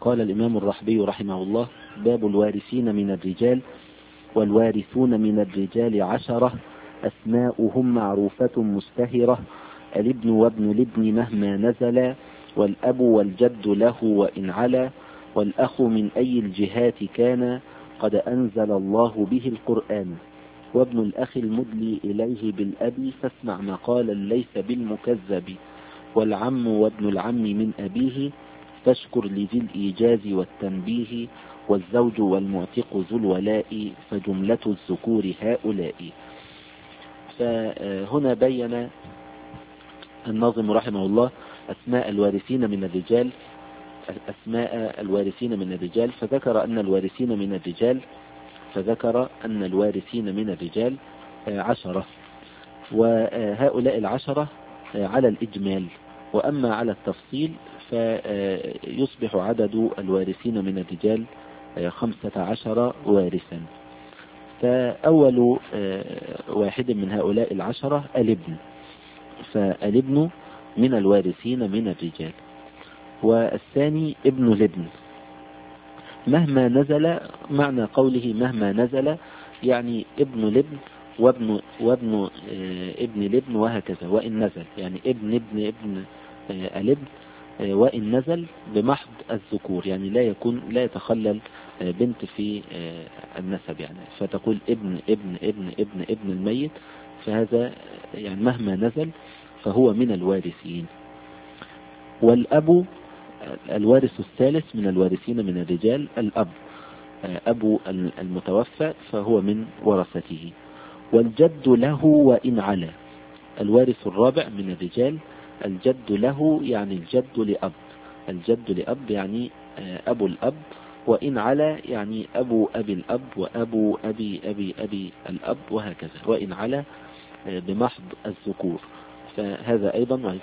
قال الإمام الرحبي رحمه الله: باب الوارثين من الرجال. والوارثون من الرجال 10 أسماؤهم معروفة مشتهرة: الابن وابن الابن مهما نزل، والأب والجد له وإن علا، والأخ من أي الجهات كان قد أنزل الله به القرآن، وابن الأخ المدلي إليه بالأب فاسمع مقالا ليس بالمكذب، والعم وابن العم من أبيه فاشكر لذي الإيجاز والتنبيه، والزوج والمعتق ذو الولاء فجملة الذكور هؤلاء. فهنا بين الناظم رحمه الله أسماء الوارثين من الرجال، فذكر أن الوارثين من الرجال 10، وهؤلاء 10 على الإجمال، وأما على التفصيل فيصبح عدد الوارثين من الرجال 15 وارثا. فأول واحد من هؤلاء 10 الابن، فالابن من الوارثين من الرجال. والثاني ابن الابن مهما نزل، معنى قوله مهما نزل يعني ابن الابن وابن ابن الابن وهكذا، وإن نزل يعني ابن الابن وإن نزل بمحض الذكور، يعني لا يتخلل بنت في النسب، يعني فتقول ابن ابن ابن ابن ابن الميت، فهذا يعني مهما نزل فهو من الوارثين. والأب الوارث الثالث من الوارثين من الرجال الأب، أبو المتوفى فهو من ورثته. والجد له وإن علا، الوارث الرابع من الرجال الجد له يعني الجد لأب يعني أبو الأب، وإن علا يعني أبو أبي الأب وأبو أبي أبي أبي الأب وهكذا، وإن علا بمحض الذكور، فهذا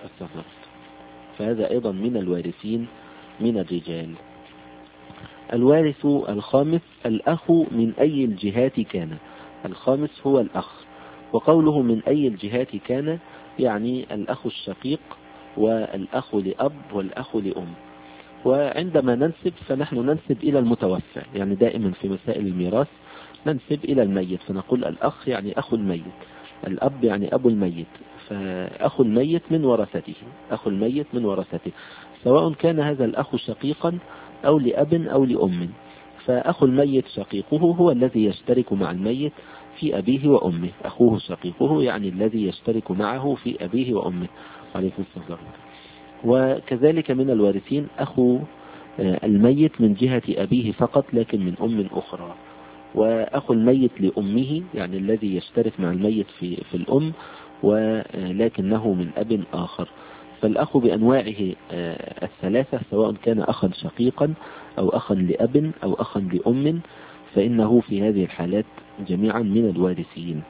أيضا من الوارثين من الرجال. الوارث الخامس الأخ من أي الجهات كان، الخامس هو الأخ، وقوله من أي الجهات كان يعني الأخ الشقيق والأخ لأب والأخ لأم. وعندما ننسب فنحن ننسب إلى المتوفى، يعني دائما في مسائل الميراث ننسب إلى الميت، فنقول الأخ يعني أخو الميت، الأب يعني أبو الميت، فأخو الميت من ورثته، سواء كان هذا الأخ شقيقا أو لأب أو لأم. فأخو الميت شقيقه هو الذي يشترك مع الميت في أبيه وأمه، أخوه شقيقه يعني الذي يشترك معه في أبيه وأمه عليكم السلام. وكذلك من الوارثين أخو الميت من جهة أبيه فقط لكن من أم أخرى، وأخو الميت لأمه يعني الذي يشترك مع الميت في الأم ولكنه من أب آخر. فالأخ بأنواعه الثلاثة سواء كان أخا شقيقا أو أخا لأب أو أخا لأم، فإنه في هذه الحالات جميعا من الوارثين.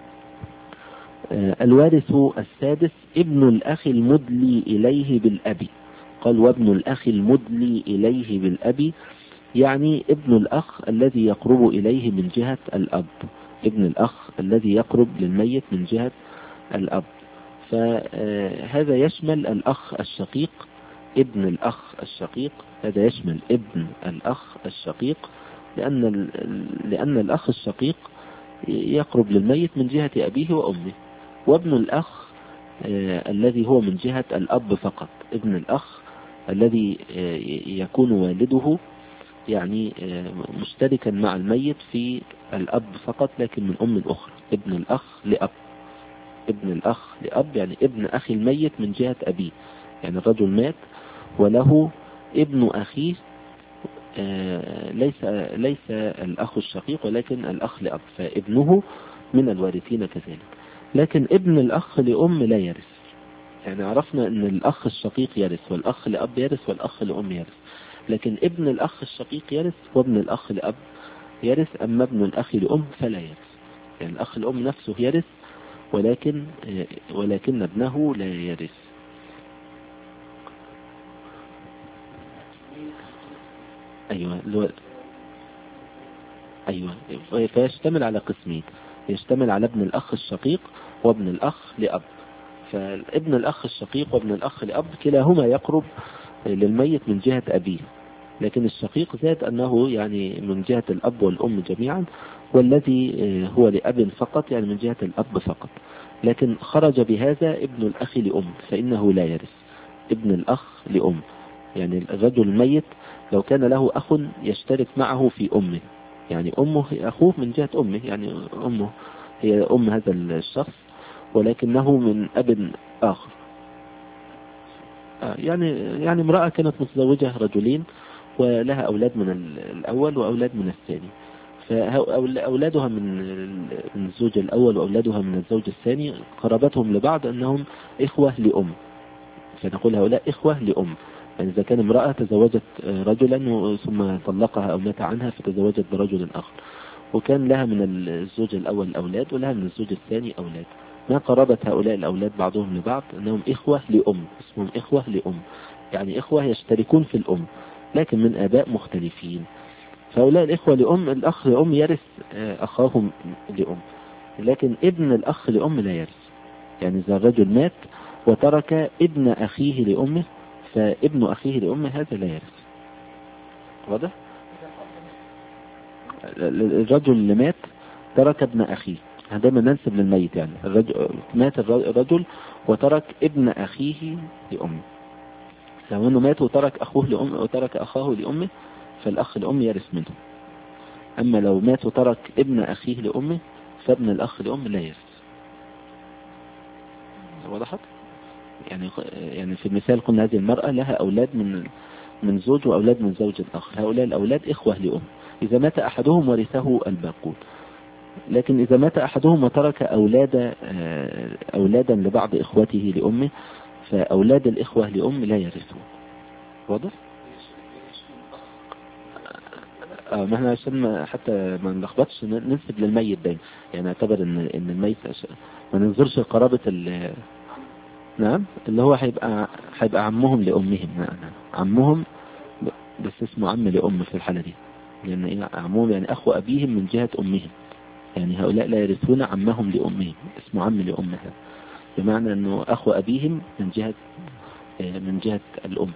الوارث السادس ابن الأخ المدلي إليه بالأب، قال وابن الأخ المدلي إليه بالأب يعني ابن الأخ الذي يقرب إليه من جهة الأب، ابن الأخ الذي يقرب للميت من جهة الأب، فهذا يشمل الأخ الشقيق، ابن الأخ الشقيق، هذا يشمل ابن الأخ الشقيق، لأن الأخ الشقيق يقرب للميت من جهة أبيه وأمه. وابن الأخ الذي هو من جهة الأب فقط، ابن الأخ الذي يكون والده يعني مشتركا مع الميت في الأب فقط لكن من أم أخرى، ابن الأخ لأب يعني ابن أخي الميت من جهة أبيه، يعني الرجل مات وله ابن أخيه ليس الأخ الشقيق ولكن الأخ لأب، فابنه من الوارثين كذلك. لكن ابن الأخ لأم لا يرث، يعني عرفنا أن الأخ الشقيق يرث والأخ لأب يرث والأخ لأم يرث، لكن ابن الأخ الشقيق يرث وابن الأخ لأب يرث، أما ابن الأخ لأم فلا يرث، يعني الأخ لأم نفسه يرث ولكن ابنه لا يرث. أيوة فيشتمل على قسمين، يشتمل على ابن الأخ الشقيق وابن الأخ لأب. فابن الأخ الشقيق وابن الأخ لأب كلاهما يقرب للميت من جهة أبيه، لكن الشقيق زاد أنه يعني من جهة الأب والأم جميعا، والذي هو لأب فقط يعني من جهة الأب فقط. لكن خرج بهذا ابن الأخ لأم فإنه لا يرث. ابن الأخ لأم يعني الرجل الميت لو كان له أخ يشترك معه في أمه، يعني أمه أخوه من جهة أمه، يعني أمه هي أم هذا الشخص ولكنه من أب آخر. يعني امرأة كانت متزوجة رجلين ولها أولاد من الأول وأولاد من الثاني، فأولادها من الزوج الأول وأولادها من الزوج الثاني قرابتهم لبعض أنهم إخوة لأم، فنقول هؤلاء إخوة لأم. يعني إذا كان امرأة تزوجت رجلا ثم طلقها أو مات عنها فتزوجت برجل آخر، وكان لها من الزوج الأول أولاد ولها من الزوج الثاني أولاد، ما قرابة هؤلاء الأولاد بعضهم لبعض أنهم إخوة لأم، اسمهم إخوة لأم، يعني إخوة يشتركون في الأم لكن من آباء مختلفين. فهؤلاء الإخوة لأم الأخ لأم يرث أخاهم لأم، لكن ابن الأخ لأم لا يرث. يعني إذا الرجل مات وترك ابن أخيه لأمه فابن أخيه لأمه هذا لا يرث. واضح؟ الرجل اللي مات ترك ابن أخيه، دايما ننسب للميت، يعني مات الرجل وترك ابن أخيه لأمه، لو أنه مات وترك أخوه لأمه وترك أخاه لأمه فالأخ لأمه يرث منه. أما لو مات وترك ابن أخيه لأمه فابن الأخ لأمه لا يرث. وضحت؟ يعني في المثال قلنا هذه المرأة لها أولاد من زوج وأولاد من زوج آخر، هؤلاء الأولاد إخوة لأم، إذا مات أحدهم ورثه الباقون. لكن إذا مات أحدهم وترك أولادا لبعض إخوته لأمه فأولاد الإخوة لأم لا يرثون. واضح؟ ما احنا عشان حتى ما نلخبطش ننسب للميت دايما، يعني نعتبر ان الميت ما ننظرش قرابة نعم اللي هو هيبقى عمهم لأمهم. عمهم بس اسمه عم لأم في الحالة دي، لأن يعني عمهم يعني أخو أبيهم من جهة أمهم، يعني هؤلاء لا يرثون عمهم لأمهم، اسمه عم لأمها، بمعنى أنه أخو أبيهم من جهة الأم.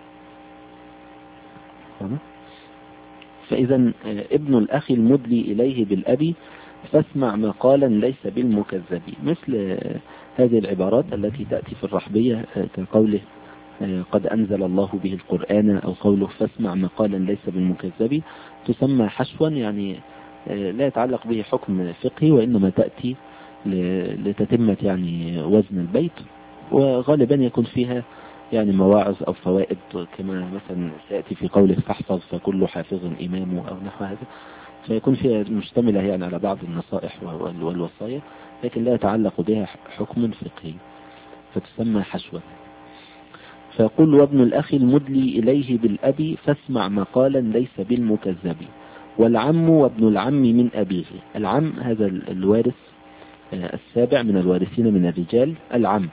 فإذا ابن الأخ المدلي إليه بالأبي فاسمع مقالا ليس بالمكذب، مثل هذه العبارات التي تأتي في الرحبية كقوله قد أنزل الله به القرآن، أو قوله فاسمع مقالا ليس بالمكذب، تسمى حشوا، يعني لا يتعلق به حكم فقهي وإنما تأتي لتتمة يعني وزن البيت، وغالبا يكون فيها يعني مواعظ أو فوائد، كما مثلا سيأتي في قوله فاحفظ فكل حافظ إمام أو نحو هذا، فيكون فيها مشتملة يعني على بعض النصائح والوصايا، لكن لا يتعلق بها حكم فقهي فتسمى حشوا. فيقول وابن الأخ المدلي إليه بالأبي فاسمع مقالا ليس بالمكذب، والعم وابن العم من أبيه. العم هذا الوارث السابع من الوارثين من الرجال، العم.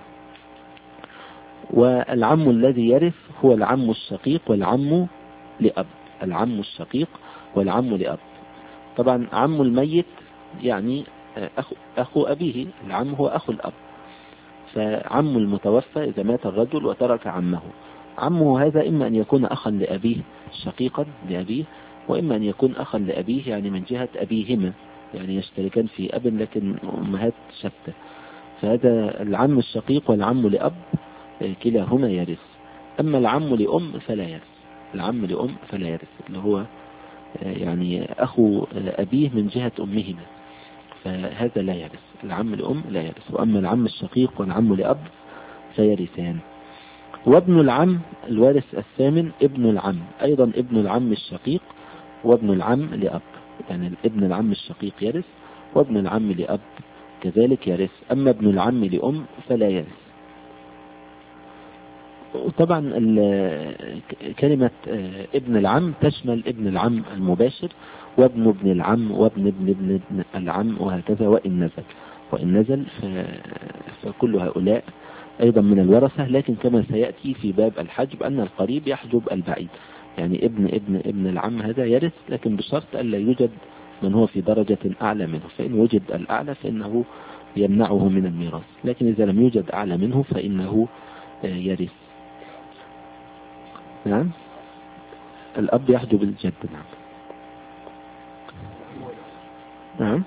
والعم الذي يرث هو العم الشقيق والعم لأب، العم الشقيق والعم لأب. طبعا عم الميت يعني أخو أبيه، العم هو أخو الأب. فعم المتوفى إذا مات الرجل وترك عمه، عمه هذا إما أن يكون أخا لأبيه شقيقا لأبيه، وإما أن يكون أخا لأبيه يعني من جهة أبيهما، يعني يشتركان في أب لكن أمهات شتى. فهذا العم الشقيق والعم لأب كلاهما يرث. أما العم لأم فلا يرث، العم لأم فلا يرث، اللي هو يعني أخو أبيه من جهة أمهما، فهذا لا يرث، العم لأم لا يرث. وأما العم الشقيق والعم لأب فيرثان. وابن العم الوارث الثامن ابن العم، أيضا ابن العم الشقيق وابن العم لأب، يعني ابن العم الشقيق يرث وابن العم لأب كذلك يرث. أما ابن العم لأم فلا يرث. وطبعا كلمة ابن العم تشمل ابن العم المباشر وابن ابن العم وابن ابن العم وهكذا، وإن نزل فكل هؤلاء أيضا من الورثة. لكن كما سيأتي في باب الحجب أن القريب يحجب البعيد، يعني ابن العم هذا يرث، لكن بشرط ألا يوجد من هو في درجة أعلى منه، فإن وجد الأعلى فإنه يمنعه من الميراث، لكن إذا لم يوجد أعلى منه فإنه يرث. نعم الأب يحجب الجد. نعم. نعم.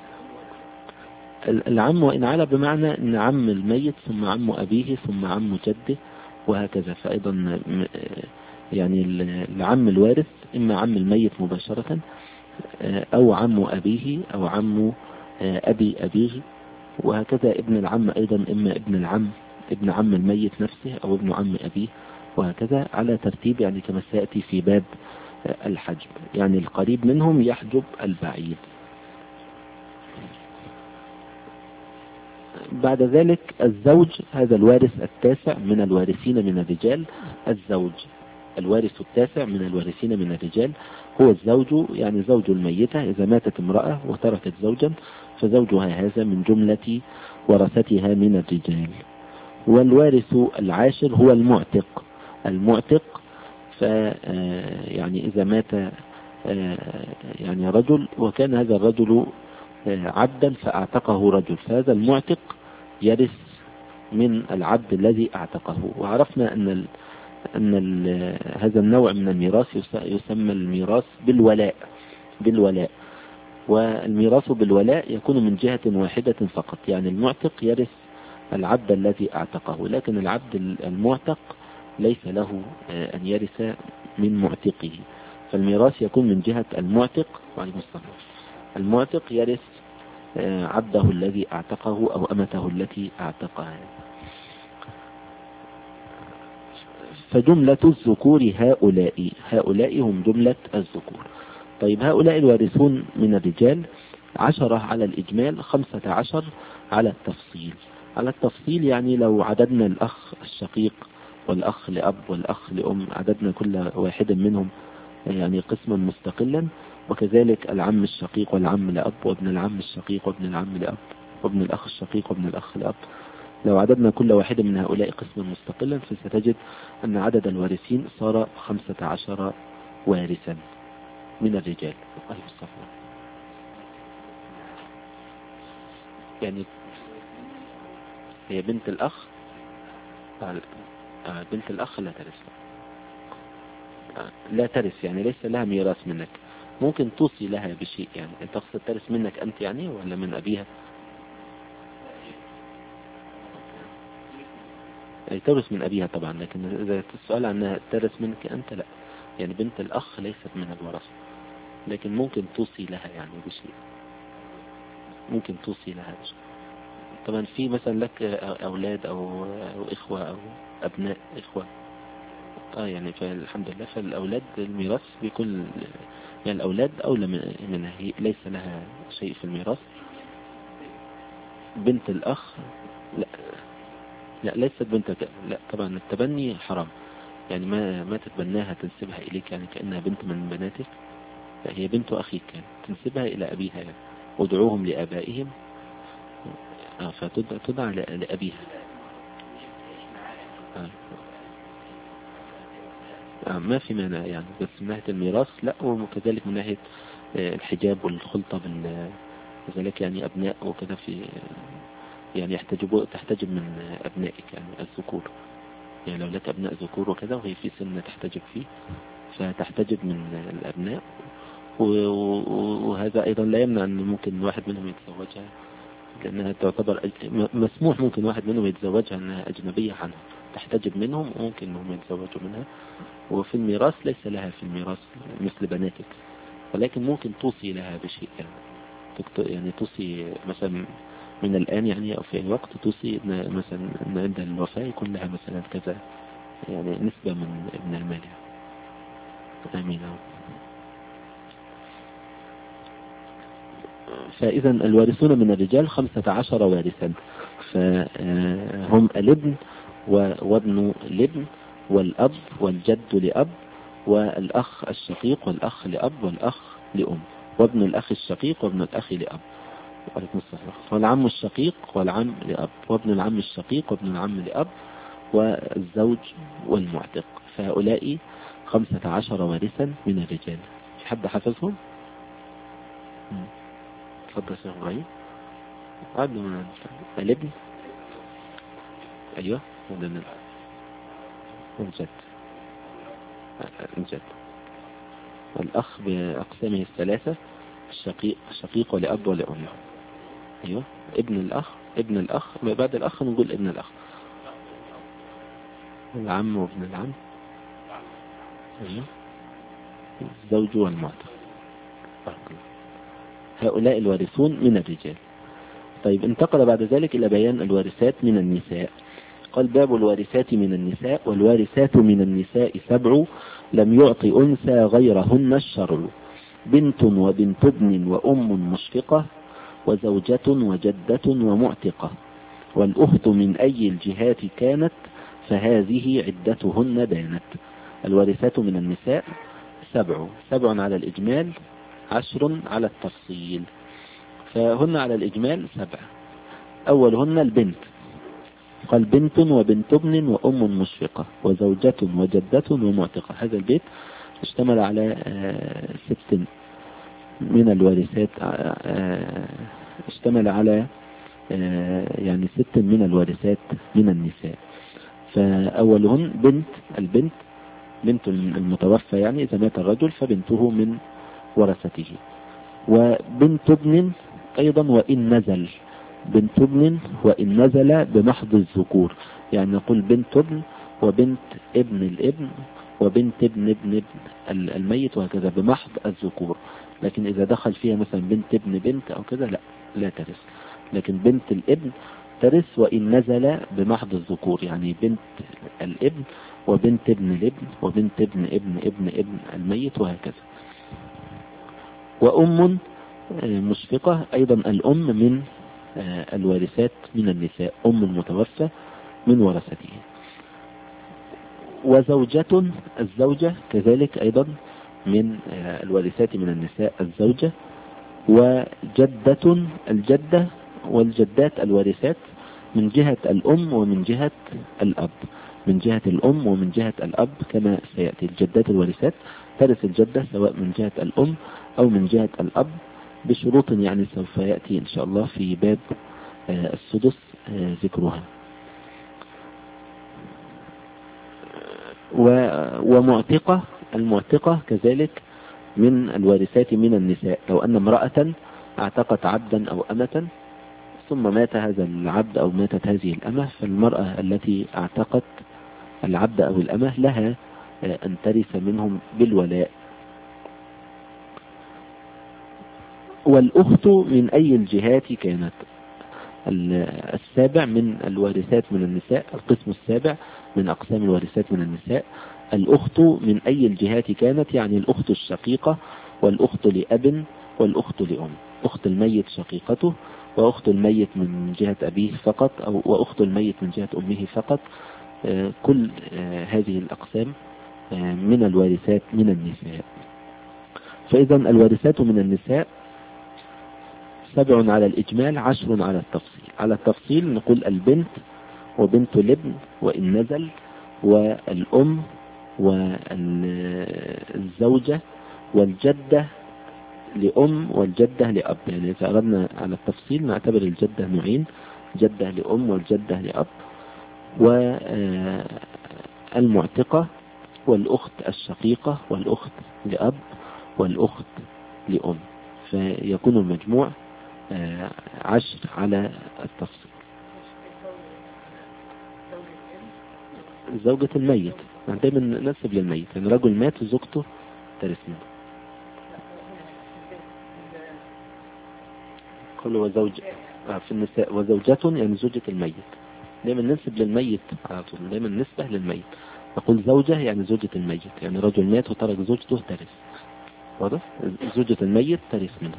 العم وإن على بمعنى أن عم الميت ثم عم أبيه ثم عم جده وهكذا. فأيضا يعني العم الوارث إما عم الميت مباشرة أو عم أبيه أو عم أبي أبيه وهكذا. ابن العم أيضا إما ابن العم ابن عم الميت نفسه أو ابن عم أبيه وهكذا على ترتيب، يعني كما سيأتي في باب الحجب. يعني القريب منهم يحجب البعيد. بعد ذلك الزوج، هذا الوارث التاسع من الوارثين من الرجال. الزوج الوارث التاسع من الوارثين من الرجال هو الزوج، يعني زوج الميتة. إذا ماتت امرأة وتركت زوجا فزوجها هذا من جملة ورثتها من الرجال. والوارث العاشر هو المعتق. المعتق يعني إذا مات يعني رجل وكان هذا الرجل عبدا فأعتقه رجل، فهذا المعتق يرث من العبد الذي أعتقه. وعرفنا أن هذا النوع من الميراث يسمى الميراث بالولاء. والميراث بالولاء يكون من جهة واحدة فقط، يعني المعتق يرث العبد الذي أعتقه، لكن العبد المعتق ليس له أن يرث من معتقه. فالميراث يكون من جهة المعتق. المعتق يرث عبده الذي أعتقه أو أمته التي أعتقها. فجملة الذكور هؤلاء هم جملة الذكور. طيب هؤلاء الوارثون من الرجال 10 على الإجمال، 15 على التفصيل. على التفصيل يعني لو عددنا الأخ الشقيق والأخ لأب والأخ لأم، عددنا كل واحد منهم يعني قسما مستقلا، وكذلك العم الشقيق والعم لأب وابن العم الشقيق وابن العم لأب وابن الأخ الشقيق وابن الأخ لأب. لو عددنا كل واحد من هؤلاء قسما مستقلا فستجد أن عدد الوارثين صار 15 وارثا من الرجال. يعني هي بنت الأخ بنت الأخ لا ترث، لا ترث يعني ليس لها ميراث منك. ممكن توصي لها بشيء، يعني انت تقصد ترث منك أنت يعني ولا من أبيها؟ يعني تورث من أبيها طبعا، لكن إذا السؤال عنها ترث منك أنت لا. يعني بنت الأخ ليست من الورثة، لكن ممكن توصي لها يعني بشيء، ممكن توصي لها بشيء. طبعا في مثلا لك أولاد أو إخوة أو أبناء إخوة يعني فالحمد لله. فالأولاد الميراث بيكون يعني الأولاد أولى منها، هي ليس لها شيء في الميراث. بنت الأخ لا ليست بنتك، لا طبعا التبني حرام. يعني ما تتبناها تنسبها إليك يعني كأنها بنت من بناتك، لا هي بنت أخيك يعني تنسبها إلى أبيها يعني. ودعوهم لآبائهم فتدعى لأبيها. ما في مانع يعني، بس من ناحية الميراث لا، وكذلك من ناحية الحجاب والخلطة كذلك يعني أبناء وكذا في يعني تحتجب من أبنائك يعني الذكور. يعني لو لك أبناء ذكور وكذا وهي في سن تحتجب فيه فتحتجب من الأبناء. وهذا أيضا لا يمنع أن ممكن واحد منهم يتزوجها، لأنها تعتبر مسموح ممكن واحد منهم يتزوجها أنها أجنبية عنها، تحتجب منهم وممكن أنهم يتزوجوا منها. وفي الميراث ليس لها في الميراث مثل بناتك، ولكن ممكن توصي لها بشيء يعني توصي مثلا من الآن يعني أو في أي وقت توصي إن مثلا إن عند الوفاة يكون لها مثلا كذا يعني نسبة من المال. آمين. فإذا الوارثون من الرجال 15 وارثا، فهم الابن وابن الابن والأب والجد لأب والأخ الشقيق والأخ لأب والأخ لأم وابن الأخ الشقيق وابن الأخ لأب والعم الشقيق والعم لأب وابن العم الشقيق وابن العم لأب والزوج والمعتق. فهؤلاء 15 وارثا من الرجال. في حد حفظهم؟ تفضل يا إبراهيم. قبل ما الابن أيوة والجد الأخ بأقسامه الثلاثة: الشقيق ولأب ولأم. أيوة، ابن الأخ بعد الأخ نقول ابن الأخ، العم وابن العم. أيوة، الزوج والمعتق. هؤلاء الوارثون من الرجال. طيب، انتقل بعد ذلك إلى بيان الوارثات من النساء. قال: باب الوارثات من النساء. والوارثات من النساء 7 لم يعط أنثى غيرهن الشرع: بنت وبنت ابن وأم مشفقة وزوجة وجدة ومعتقة، والأخت من أي الجهات كانت فهذه عدتهن بانت. الوارثات من النساء 7 على الإجمال، 10 على التفصيل. فهن على الإجمال 7. أولهن البنت. قال: بنت وبنت ابن وأم مشفقة وزوجة وجدة ومعتقة. هذا البيت اشتمل على 6 من الوارثات، اشتمل على يعني 6 من الوارثات من النساء. فأولهن البنت، بنت المتوفى، يعني إذا مات الرجل فبنته من ورثته. وبنت ابن أيضا وإن نزل، بنت ابن وإن نزل بمحض الذكور، يعني نقول بنت ابن وبنت ابن الابن وبنت ابن الميت، وهكذا بمحض الذكور. لكن إذا دخل فيها مثلا بنت ابن بنت أو كذا لا ترث. لكن بنت الابن ترث وإن نزل بمحض الذكور، يعني بنت الابن وبنت ابن الابن وبنت ابن الميت، وهكذا. وأم مشفقة أيضا الأم من الوارثات من النساء، أم المتوفى من ورثته. وزوجة، الزوجة كذلك أيضا من الوارثات من النساء، الزوجة. وجدة، الجدة والجدات الوارثات من جهة الأم ومن جهة الأب، من جهة الأم ومن جهة الأب كما سيأتي. الجدات الوارثات ترث الجدة سواء من جهة الأم أو من جهة الأب بشروط، يعني سوف يأتي إن شاء الله في باب السدس ذكرها. ومعتقة، المعتقة كذلك من الوارثات من النساء. لو أن امرأة اعتقت عبدا أو أمة ثم مات هذا العبد أو ماتت هذه الأمة، فالمرأة التي اعتقت العبد أو الأمة لها أن ترث منهم بالولاء. والأخت من أي الجهات كانت. 7 من الوارثات من النساء، القسم 7 من أقسام الوارثات من النساء. الأخت من أي الجهات كانت، يعني الأخت الشقيقة والأخت لأب والأخت لأم. أخت الميت شقيقته، وأخت الميت من جهة أبيه فقط، وأخت الميت من جهة أمه فقط. كل هذه الأقسام من الوارثات من النساء. فإذا الوارثات من النساء 7 على الإجمال، 10 على التفصيل. على التفصيل نقول البنت وبنت الابن وإن نزل، والأم والزوجة والجدة لأم والجدة لأب. يعني إذا أردنا على التفصيل نعتبر الجدة نوعين: جدة لأم والجدة لأب. والمعتقة والأخت الشقيقة والأخت لأب والأخت لأم. فيكون المجموع 10 على التفصيل. زوجة الميت دايما نسب للميت، يعني رجل مات وزوجته ترث منه. كل وزوج في النساء وزوجة، يعني زوجة الميت. دايما ننسب للميت على طول، دايما نسبة للميت. نقول زوجة يعني زوجة الميت، يعني رجل مات وترك زوجته ترث. واضح؟ زوجة الميت ترث منه.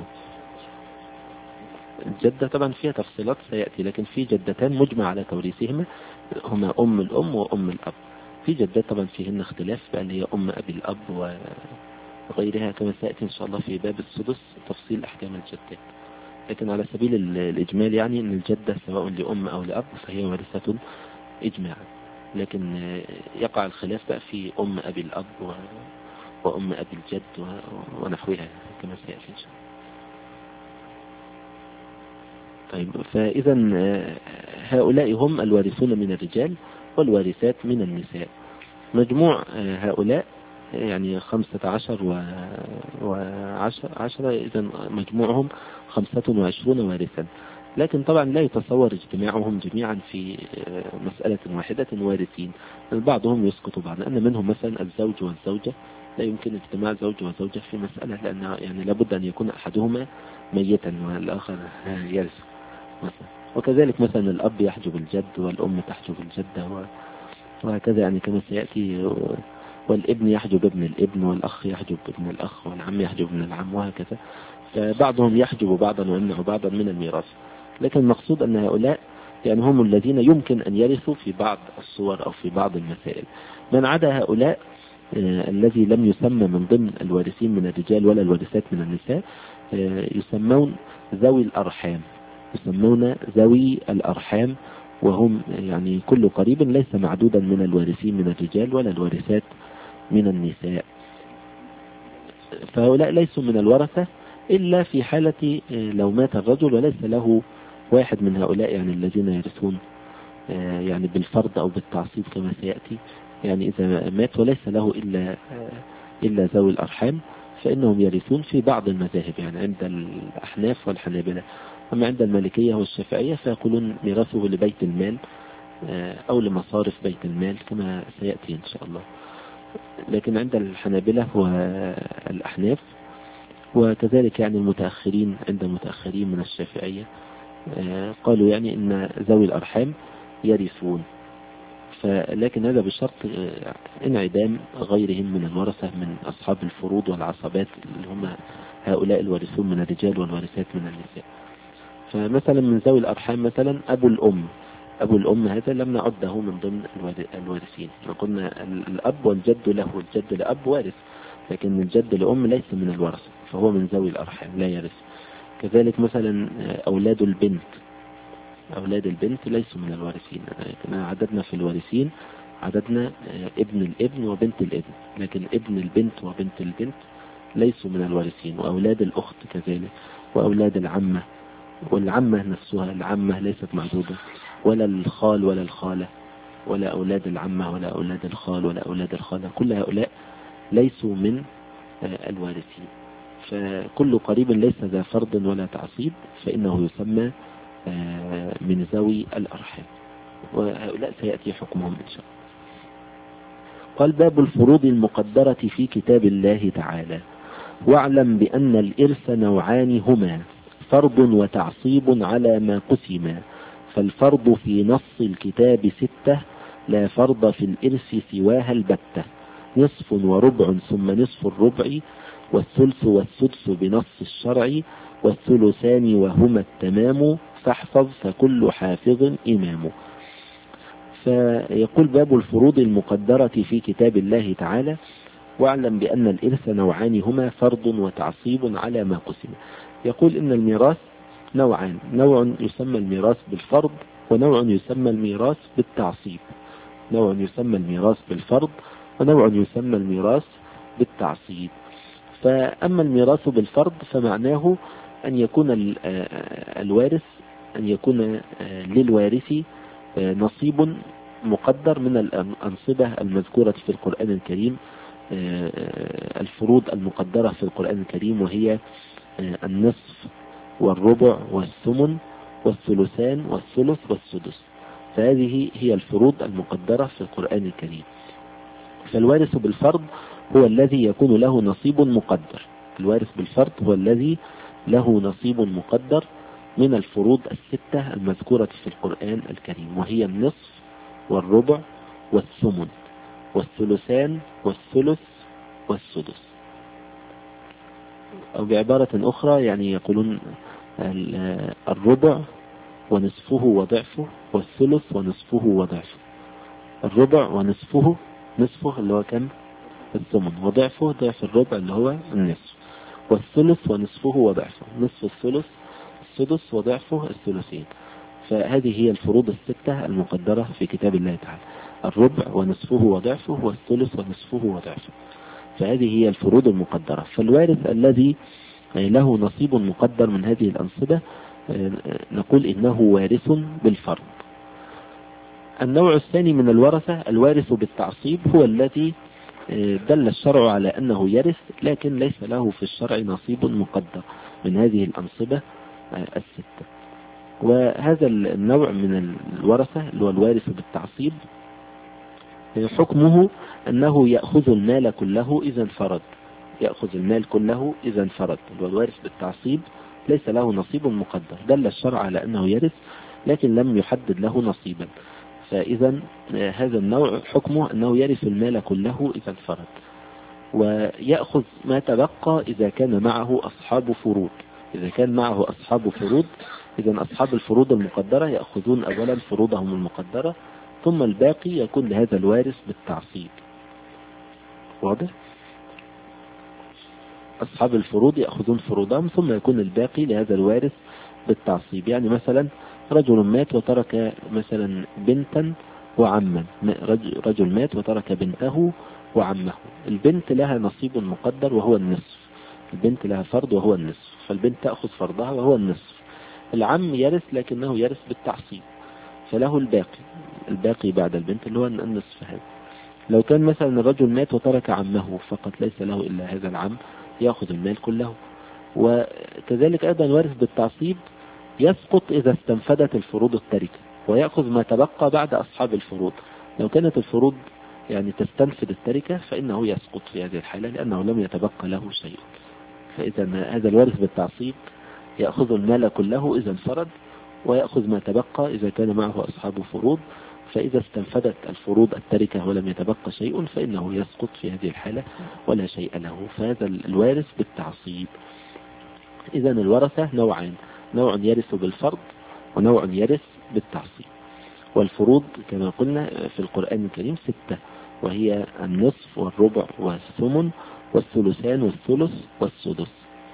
الجدة طبعا فيها تفصيلات سيأتي، لكن في جدتان مجمع على توريثهما، هما أم الأم وأم الأب. في جدات طبعا فيهن اختلاف بأن هي أم أبي الأب وغيرها، كما سيأتي إن شاء الله في باب السدس تفصيل أحكام الجدات. لكن على سبيل الإجمال يعني أن الجدة سواء لأم أو لأب فهي وارثة إجماعا. لكن يقع الخلاف بقى في أم أبي الأب وأم أبي الجد ونحوها كما سيأتي إن شاء الله. طيب، فإذا هؤلاء هم الوارثون من الرجال والوارثات من النساء. مجموع هؤلاء يعني 15 و10 إذا مجموعهم 25 وارثا. لكن طبعا لا يتصور اجتماعهم جميعا في مسألة واحدة وارثين، بعضهم يسقط بعض، لأن منهم مثلا الزوج والزوجة لا يمكن اجتماع زوج وزوجة في مسألة، لأن يعني لابد أن يكون أحدهما ميتا والآخر يرث مثلا. وكذلك مثلا الأب يحجب الجد والأم تحجب الجدة وهكذا يعني كما سيأتي، والابن يحجب ابن الابن والأخ يحجب ابن الأخ والعم يحجب ابن العم وهكذا. فبعضهم يحجب بعضا ويمنع بعضا من الميراث. لكن المقصود أن هؤلاء يعني هم الذين يمكن أن يرثوا في بعض الصور أو في بعض المسائل. من عدا هؤلاء الذي لم يسمى من ضمن الوارثين من الرجال ولا الوارثات من النساء يسمون ذوي الأرحام، يسمون ذوي الأرحام، وهم يعني كل قريب ليس معدودا من الوارثين من الرجال ولا الوارثات من النساء. فهؤلاء ليسوا من الورثة إلا في حالة لو مات الرجل وليس له واحد من هؤلاء يعني الذين يرثون يعني بالفرض أو بالتعصيب كما سيأتي. يعني إذا مات وليس له إلا ذوي الأرحام فإنهم يرثون في بعض المذاهب، يعني عند الأحناف والحنابلة. أما عند المالكية والشافعية فيقولون ميراثه لبيت المال أو لمصارف بيت المال كما سيأتي إن شاء الله. لكن عند الحنابلة والأحناف وكذلك يعني المتأخرين عند المتأخرين من الشافعية قالوا يعني إن ذوي الأرحام يرثون، لكن هذا بشرط انعدام غيرهم من الورثة من أصحاب الفروض والعصبات اللي هم هؤلاء الوارثون من الرجال والوارثات من النساء. فمثلا من ذوي الأرحام مثلا أبو الأم هذا لم نعده من ضمن الوارثين. قلنا الأب والجد له، الجد لأب وارث، لكن الجد لأم ليس من الورثة فهو من ذوي الأرحام لا يرث. كذلك مثلا أولاد البنت ليسوا من الوارثين. عددنا في الوارثين عددنا ابن الابن وبنت الابن، لكن ابن البنت وبنت البنت ليسوا من الوارثين. وأولاد الأخت كذلك، وأولاد العمة، والعمة نفسها العمة ليست معدودة، ولا الخال ولا الخالة، ولا أولاد العمة ولا أولاد الخال ولا أولاد الخالة، كل هؤلاء ليسوا من الوارثين. فكل قريب ليس ذا فرض ولا تعصيب فإنه يسمى من ذوي الأرحام، وهؤلاء سيأتي حكمهم إن شاء الله. قال باب الفروض المقدرة في كتاب الله تعالى: واعلم بأن الإرث نوعان هما فرض وتعصيب على ما قسم، فالفرض في نص الكتاب 6 لا فرض في الإرث سواها البتة، نصف وربع ثم نصف الربع، والثلث والسدس بنص الشرع، والثلثان وهما التمام، فاحفظ فكل حافظ إمام. فيقول باب الفروض المقدرة في كتاب الله تعالى: واعلم بأن الإرث نوعان هما فرض وتعصيب على ما قسم. يقول إن الميراث نوعان، نوع يسمى الميراث بالفرض ونوع يسمى الميراث بالتعصيب. نوع يسمى الميراث بالفرض ونوع يسمى الميراث بالتعصيب. فأما الميراث بالفرض فمعناه أن يكون الوارث أن يكون للوارث نصيب مقدر من الأنصبة المذكورة في القرآن الكريم، الفروض المقدرة في القرآن الكريم، وهي النصف والربع والثمن والثلثان والثلث والسدس. فهذه هي الفروض المقدرة في القرآن الكريم. فالوارث بالفرض هو الذي يكون له نصيب مقدر. الوارث بالفرض هو الذي له نصيب مقدر من الفروض 6 المذكورة في القرآن الكريم، وهي النصف والربع والثمن والثلثان والثلث والسدس. أو بعبارة أخرى يعني يقولون الربع ونصفه وضعفه، والثلث ونصفه وضعفه. الربع ونصفه، نصفه اللي هو كم؟ الثمن، وضعفه ضعف الربع اللي هو النصف، والثلث ونصفه وضعفه، نصف الثلث السدس وضعفه الثلثين. فهذه هي الفروض 6 المقدرة في كتاب الله تعالى: الربع ونصفه وضعفه، والثلث ونصفه وضعفه. فهذه هي الفروض المقدرة. فالوارث الذي له نصيب مقدر من هذه الأنصبة نقول إنه وارث بالفرض. النوع الثاني من الورثة الوارث بالتعصيب، هو الذي دل الشرع على أنه يرث، لكن ليس له في الشرع نصيب مقدر من هذه الأنصبة الستة. وهذا النوع من الورثة اللي هو الوارث بالتعصيب حكمه أنه يأخذ المال كله إذا انفرد، يأخذ المال كله إذا انفرد. الوارث بالتعصيب ليس له نصيب مقدر، دل الشرع على أنه يرث لكن لم يحدد له نصيبا، فإذا هذا النوع حكمه أنه يرث المال كله إذا انفرد، ويأخذ ما تبقى إذا كان معه أصحاب فروض. إذا كان معه أصحاب فروض، إذا أصحاب الفروض المقدرة يأخذون أولا فروضهم المقدرة، ثم الباقي يكون لهذا الوارث بالتعصيب. واضح؟ أصحاب الفروض يأخذون فروضهم ثم يكون الباقي لهذا الوارث بالتعصيب. يعني مثلا رجل مات وترك مثلا بنتا وعما، رجل مات وترك بنته وعمه، البنت لها نصيب مقدر وهو النصف، البنت لها فرض وهو النصف، فالبنت تأخذ فرضها وهو النصف. العم يرث لكنه يرث بالتعصيب، فله الباقي بعد البنت اللي هو النصف. هذا لو كان مثلا الرجل مات وترك عمه فقط ليس له إلا هذا العم، يأخذ المال كله. وكذلك أيضا الوارث بالتعصيب يسقط إذا استنفدت الفروض التركة، ويأخذ ما تبقى بعد أصحاب الفروض. لو كانت الفروض يعني تستنفد التركة فإنه يسقط في هذه الحالة لأنه لم يتبقى له شيء. فإذا هذا الوارث بالتعصيب يأخذ المال كله إذا انفرد، ويأخذ ما تبقى إذا كان معه أصحاب فروض، فإذا استنفدت الفروض التركة ولم يتبقى شيء فإنه يسقط في هذه الحالة ولا شيء له. فهذا الوارث بالتعصيب. إذا الورثة نوعان، نوع يرث بالفرض ونوع يرث بالتعصيب. والفروض كما قلنا في القرآن الكريم 6، وهي النصف والربع والثمن والثلثان والثلث والسدس.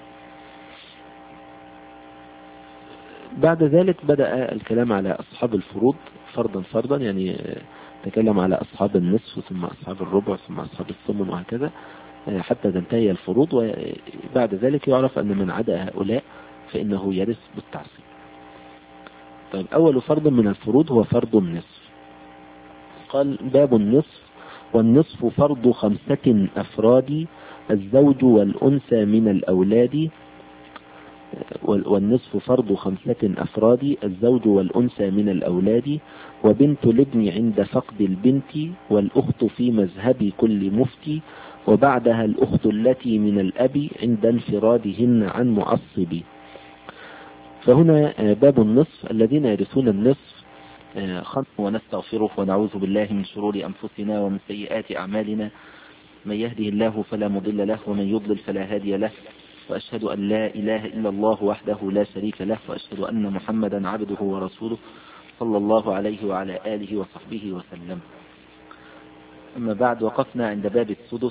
بعد ذلك بدأ الكلام على أصحاب الفروض فرضا فرضا، يعني تكلم على أصحاب النصف ثم أصحاب الربع ثم أصحاب الثمن وهكذا حتى تنتهي الفروض. وبعد ذلك يعرف أن من عدا هؤلاء فإنه يرث بالتعصيب. طيب، أول فرض من الفروض هو فرض النصف. قال: باب النصف. والنصف فرض 5 أفراد، الزوج والأنثى من الأولاد. والنصف فرض 5 أفراد، الزوج والأنثى من الأولاد، وبنت الابن عند فقد البنت، والأخت في مذهب كل مفتي، وبعدها الأخت التي من الأب عند انفرادهن عن معصب. فهنا باب النصف. الذين يرثون النصف 5. ونستغفره ونعوذ بالله من شرور أنفسنا ومن سيئات أعمالنا، من يهده الله فلا مضل له ومن يضلل فلا هادي له، وأشهد أن لا إله إلا الله وحده لا شريك له، وأشهد أن محمدا عبده ورسوله صلى الله عليه وعلى آله وصحبه وسلم. أما بعد، وقفنا عند باب السدس.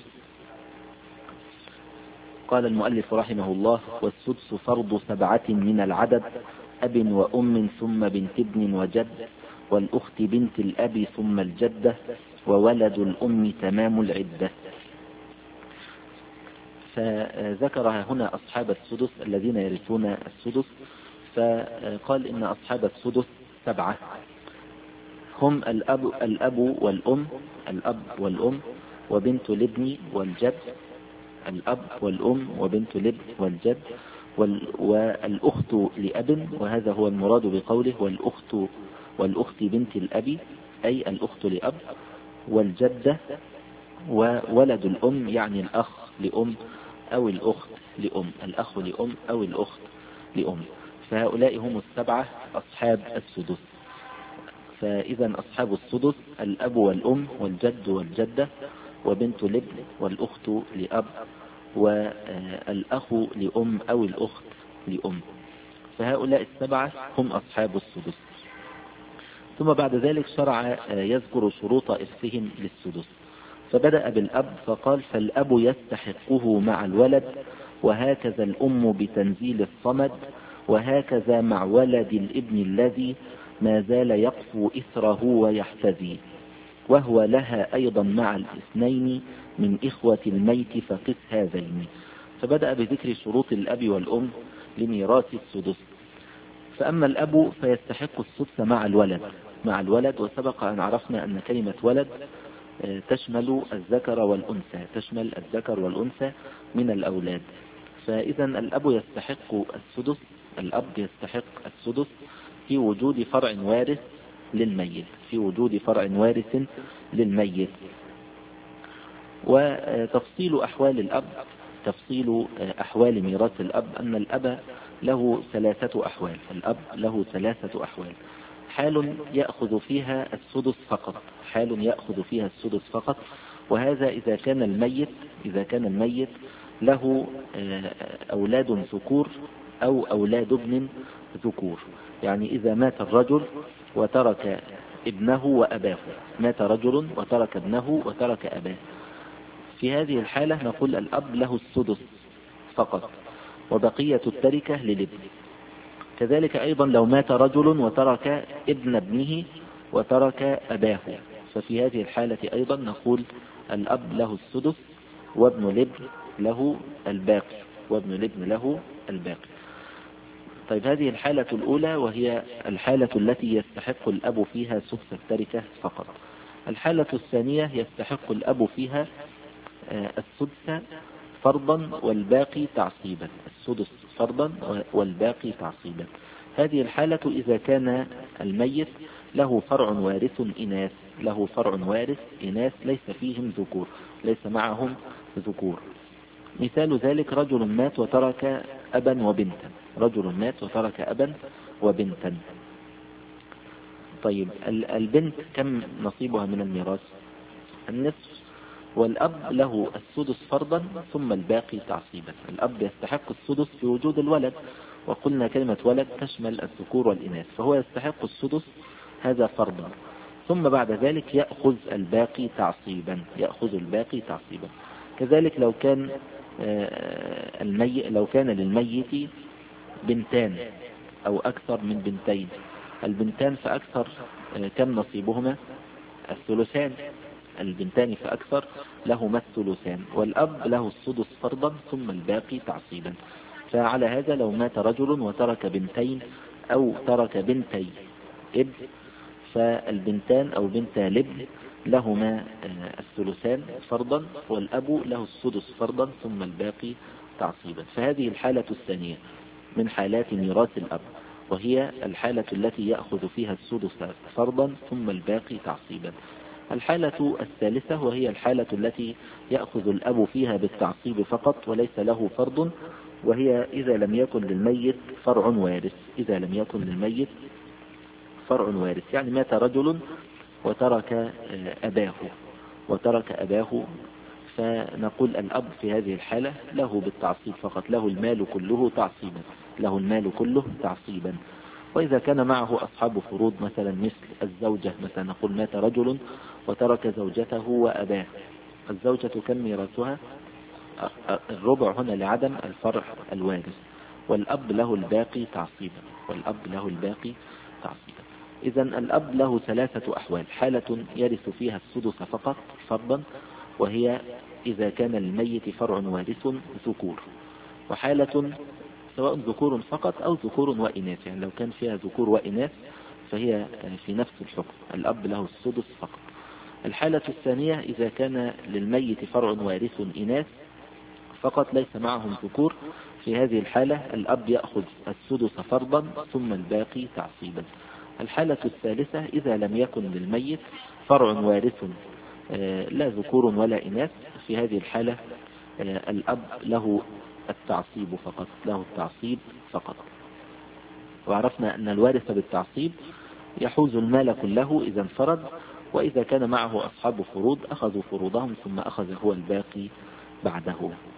قال المؤلف رحمه الله: والسدس فرض 7 من العدد، أب وأم ثم بنت ابن وجد، والأخت بنت الأب ثم الجدة، وولد الأم تمام العدة. فذكرها هنا أصحاب السدس الذين يرثون السدس، فقال إن أصحاب السدس 7 هم الأب والأم وبنت الابن والجد، الأب والأم وبنت الابن والجد، والأخت لأب، وهذا هو المراد بقوله والأخت بنت الأب، أي الأخت لأب، والجدة، وولد الأم يعني الأخ لأم أو الأخت لأم، الأخ لأم أو الأخت لأم. فهؤلاء هم 7 أصحاب السدس. فإذا أصحاب السدس الأب والأم والجد والجدة وبنت الابن والأخت لأب والأخ لأم أو الأخت لأم. فهؤلاء 7 هم أصحاب السدس. ثم بعد ذلك شرع يذكر شروط إرثهم للسدس، فبدأ بالأب فقال: فالأب يستحقه مع الولد، وهكذا الأم بتنزيل الصمد، وهكذا مع ولد الابن الذي ما زال يقفو إثره ويحتذي، وهو لها أيضا مع الاثنين من إخوة الميت فقس هذين. فبدأ بذكر شروط الأب والأم لميراث السدس. فأما الأب فيستحق السدس مع الولد، وسبق أن عرفنا أن كلمة ولد تشمل الذكر والأنثى، تشمل الذكر والأنثى من الأولاد. فإذا الأب يستحق السدس، الأب يستحق السدس في وجود فرع وارث للميت، في وجود فرع وارث للميت. وتفصيل أحوال الأب، تفصيل أحوال ميراث الأب أن الأب له 3 أحوال. الأب له 3 أحوال: حال يأخذ فيها السدس فقط، حال يأخذ فيها السدس فقط، وهذا إذا كان الميت له أولاد ذكور أو أولاد ابن ذكور. يعني إذا مات الرجل وترك ابنه وأباه، مات رجل وترك ابنه وترك أباه، في هذه الحالة نقول الأب له السدس فقط، وبقية التركة للابن. كذلك أيضا لو مات رجل وترك ابن ابنه وترك أباه، ففي هذه الحالة أيضا نقول الأب له السدس وابن الابن له الباقي، وابن الابن له الباقي. طيب، هذه الحالة الأولى وهي الحالة التي يستحق الأب فيها سدس التركة فقط. الحالة الثانية يستحق الأب فيها السدس فرضا والباقي تعصيبا، السدس فرضا والباقي تعصيبا. هذه الحالة إذا كان الميت له فرع وارث إناث، له فرع وارث إناث ليس فيهم ذكور، ليس معهم ذكور. مثال ذلك رجل مات وترك أبا وبنتا، رجل مات وترك أبا وبنتا. طيب، البنت كم نصيبها من الميراث؟ النصف، والأب له السدس فرضا ثم الباقي تعصيبا. الأب يستحق السدس في وجود الولد، وقلنا كلمة ولد تشمل الذكور والإناث، فهو يستحق السدس هذا فرضا، ثم بعد ذلك يأخذ الباقي تعصيبا، يأخذ الباقي تعصيبا. كذلك لو كان للميت بنتان أو أكثر من بنتين، البنتان فأكثر كم نصيبهما؟ الثلثان، البنتان فأكثر لهما الثلثان، والأب له السدس فرضا ثم الباقي تعصيبا. فعلى هذا لو مات رجل وترك بنتين أو ترك بنتي ابن، فالبنتان أو بنتا الابن لهما الثلثان فرضا، والأب له السدس فرضا ثم الباقي تعصيبا. فهذه الحالة الثانية من حالات ميراث الأب، وهي الحالة التي يأخذ فيها السدس فرضا ثم الباقي تعصيبا. الحالة الثالثة وهي الحالة التي يأخذ الأب فيها بالتعصيب فقط وليس له فرض، وهي إذا لم يكن للميت فرع وارث، إذا لم يكن للميت فرع وارث. يعني مات رجل وترك أباه، فنقول الأب في هذه الحالة له بالتعصيب فقط، له المال كله تعصيبا، له المال كله تعصيبا. وإذا كان معه أصحاب فروض مثلا مثل الزوجة، مثلا نقول مات رجل وترك زوجته وأباه، الزوجة كم ميراثها؟ الربع هنا لعدم الفرع الوارث، والأب له الباقي تعصيبا، والأب له الباقي تعصيبا. إذا الأب له 3 أحوال: حالة يرث فيها السدس فقط فرضا، وهي إذا كان للميت فرع وارث ذكور، وحالة سواء ذكور فقط أو ذكور وإناث، يعني لو كان فيها ذكور وإناث فهي في نفس الحكم، الأب له السدس فقط. الحالة الثانية إذا كان للميت فرع وارث إناث فقط ليس معهم ذكور، في هذه الحالة الأب يأخذ السدس فرضا ثم الباقي تعصيبا. الحالة الثالثة إذا لم يكن للميت فرع وارث لا ذكور ولا إناث، في هذه الحالة الأب له التعصيب فقط، له التعصيب فقط. وعرفنا أن الوارث بالتعصيب يحوز المال كله إذا انفرد، وإذا كان معه أصحاب فروض أخذوا فروضهم ثم أخذ هو الباقي بعده.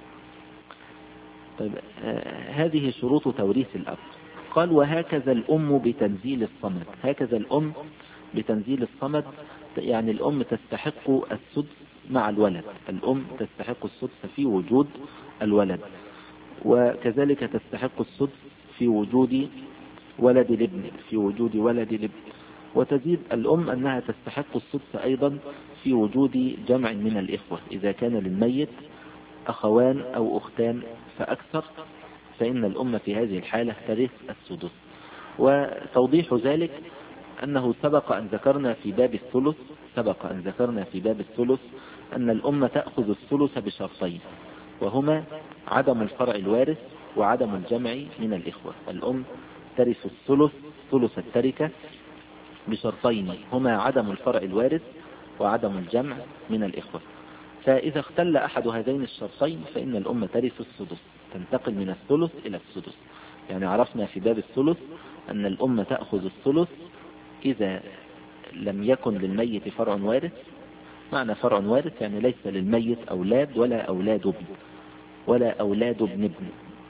طيب، هذه شروط توريث الأب. قال: وهكذا الأم بتنزيل الصمد. هكذا الأم بتنزيل الصمد، يعني الأم تستحق السدس مع الولد، الأم تستحق السدس في وجود الولد، وكذلك تستحق السدس في وجود ولد الابن، في وجود ولد الابن. وتزيد الأم أنها تستحق السدس أيضا في وجود جمع من الإخوة، إذا كان للميت أخوان أو أختان فأكثر، فإن الأم في هذه الحالة ترث السدس. وتوضيح ذلك أنه سبق أن ذكرنا في باب الثلث، سبق أن ذكرنا في باب الثلث أن الأم تأخذ الثلث بشرطين، وهما عدم الفرع الوارث وعدم الجمع من الإخوة. الأم ترث الثلث ثلث التركة بشرطين، هما عدم الفرع الوارث وعدم الجمع من الإخوة. فإذا اختل أحد هذين الشرطين فإن الأم ترث السدس، تنتقل من الثلث إلى السدس. يعني عرفنا في باب الثلث أن الأم تأخذ الثلث إذا لم يكن للميت فرع وارث. معنى فرع وارث يعني ليس للميت أولاد ولا أولاد ابن ولا أولاد ابن ابن،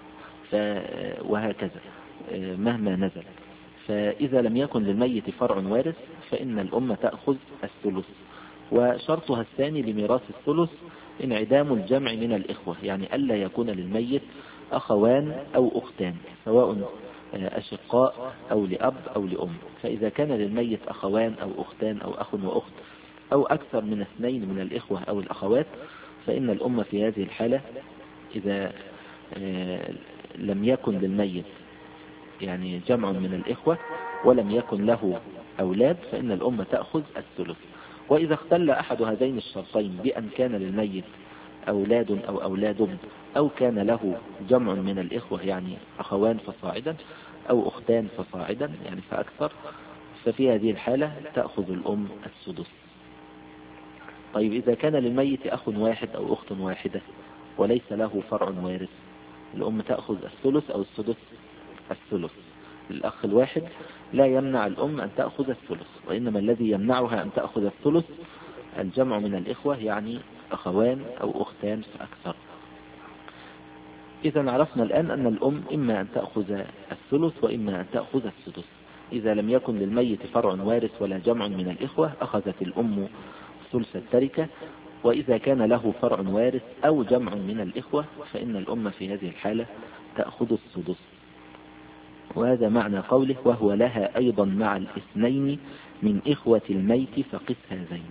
وهكذا مهما نزل. فإذا لم يكن للميت فرع وارث فإن الأم تأخذ الثلث. وشرطها الثاني لميراث الثلث انعدام الجمع من الإخوة، يعني ألا يكون للميت أخوان أو أختان سواء أشقاء أو لأب أو لأم. فإذا كان للميت أخوان أو أختان أو أخ وأخت أو أكثر من اثنين من الإخوة أو الأخوات فإن الأم في هذه الحالة إذا لم يكن للميت يعني جمع من الإخوة ولم يكن له أولاد فإن الأم تأخذ الثلث. وإذا اختل أحد هذين الشرطين بأن كان للميت أولاد أو أولاد ابن أو كان له جمع من الإخوة يعني أخوان فصاعدا أو أختان فصاعدا يعني فأكثر، ففي هذه الحالة تأخذ الأم السدس. طيب إذا كان للميت أخ واحد أو أخت واحدة وليس له فرع وارث، الأم تأخذ الثلث أو السدس؟ الثلث. الأخ الواحد لا يمنع الأم أن تأخذ الثلث، وإنما الذي يمنعها أن تأخذ الثلث الجمع من الإخوة يعني أخوان أو أختان فأكثر. إذا عرفنا الآن أن الأم إما أن تأخذ الثلث وإما أن تأخذ السدس. إذا لم يكن للميت فرع وارث ولا جمع من الإخوة أخذت الأم ثلث التركة، وإذا كان له فرع وارث أو جمع من الإخوة فإن الأم في هذه الحالة تأخذ السدس. وهذا معنى قوله وهو لها أيضا مع الاثنين من إخوة الميت فقس هذين.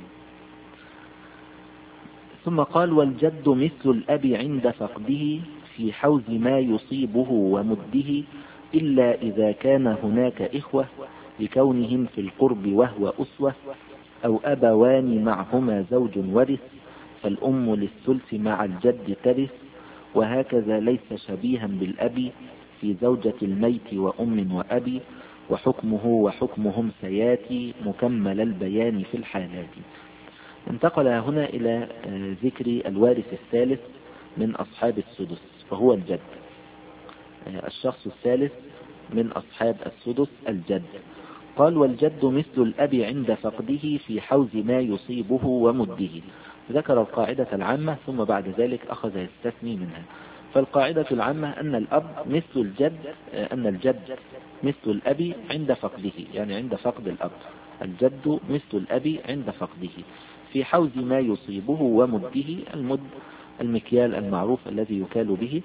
ثم قال والجد مثل الأب عند فقده في حوز ما يصيبه ومده إلا إذا كان هناك إخوة لكونهم في القرب وهو أسوة أو أبوان معهما زوج ورث فالأم للثلث مع الجد ترث. وهكذا ليس شبيها بالأب في زوجة الميت وأم وأبي وحكمه وحكمهم سياتي مكمل البيان في الحالات. انتقل هنا إلى ذكر الوارث الثالث من أصحاب السدس فهو الجد. الشخص الثالث من أصحاب السدس الجد. قال والجد مثل الأب عند فقده في حوز ما يصيبه ومده. ذكر القاعدة العامة ثم بعد ذلك أخذ يستثني منها. فالقاعدة العامة أن الأب مثل الجد، أن الجد مثل الأب عند فقده يعني عند فقد الأب. الجد مثل الأب عند فقده في حوز ما يصيبه ومده. المد المكيال المعروف الذي يكال به.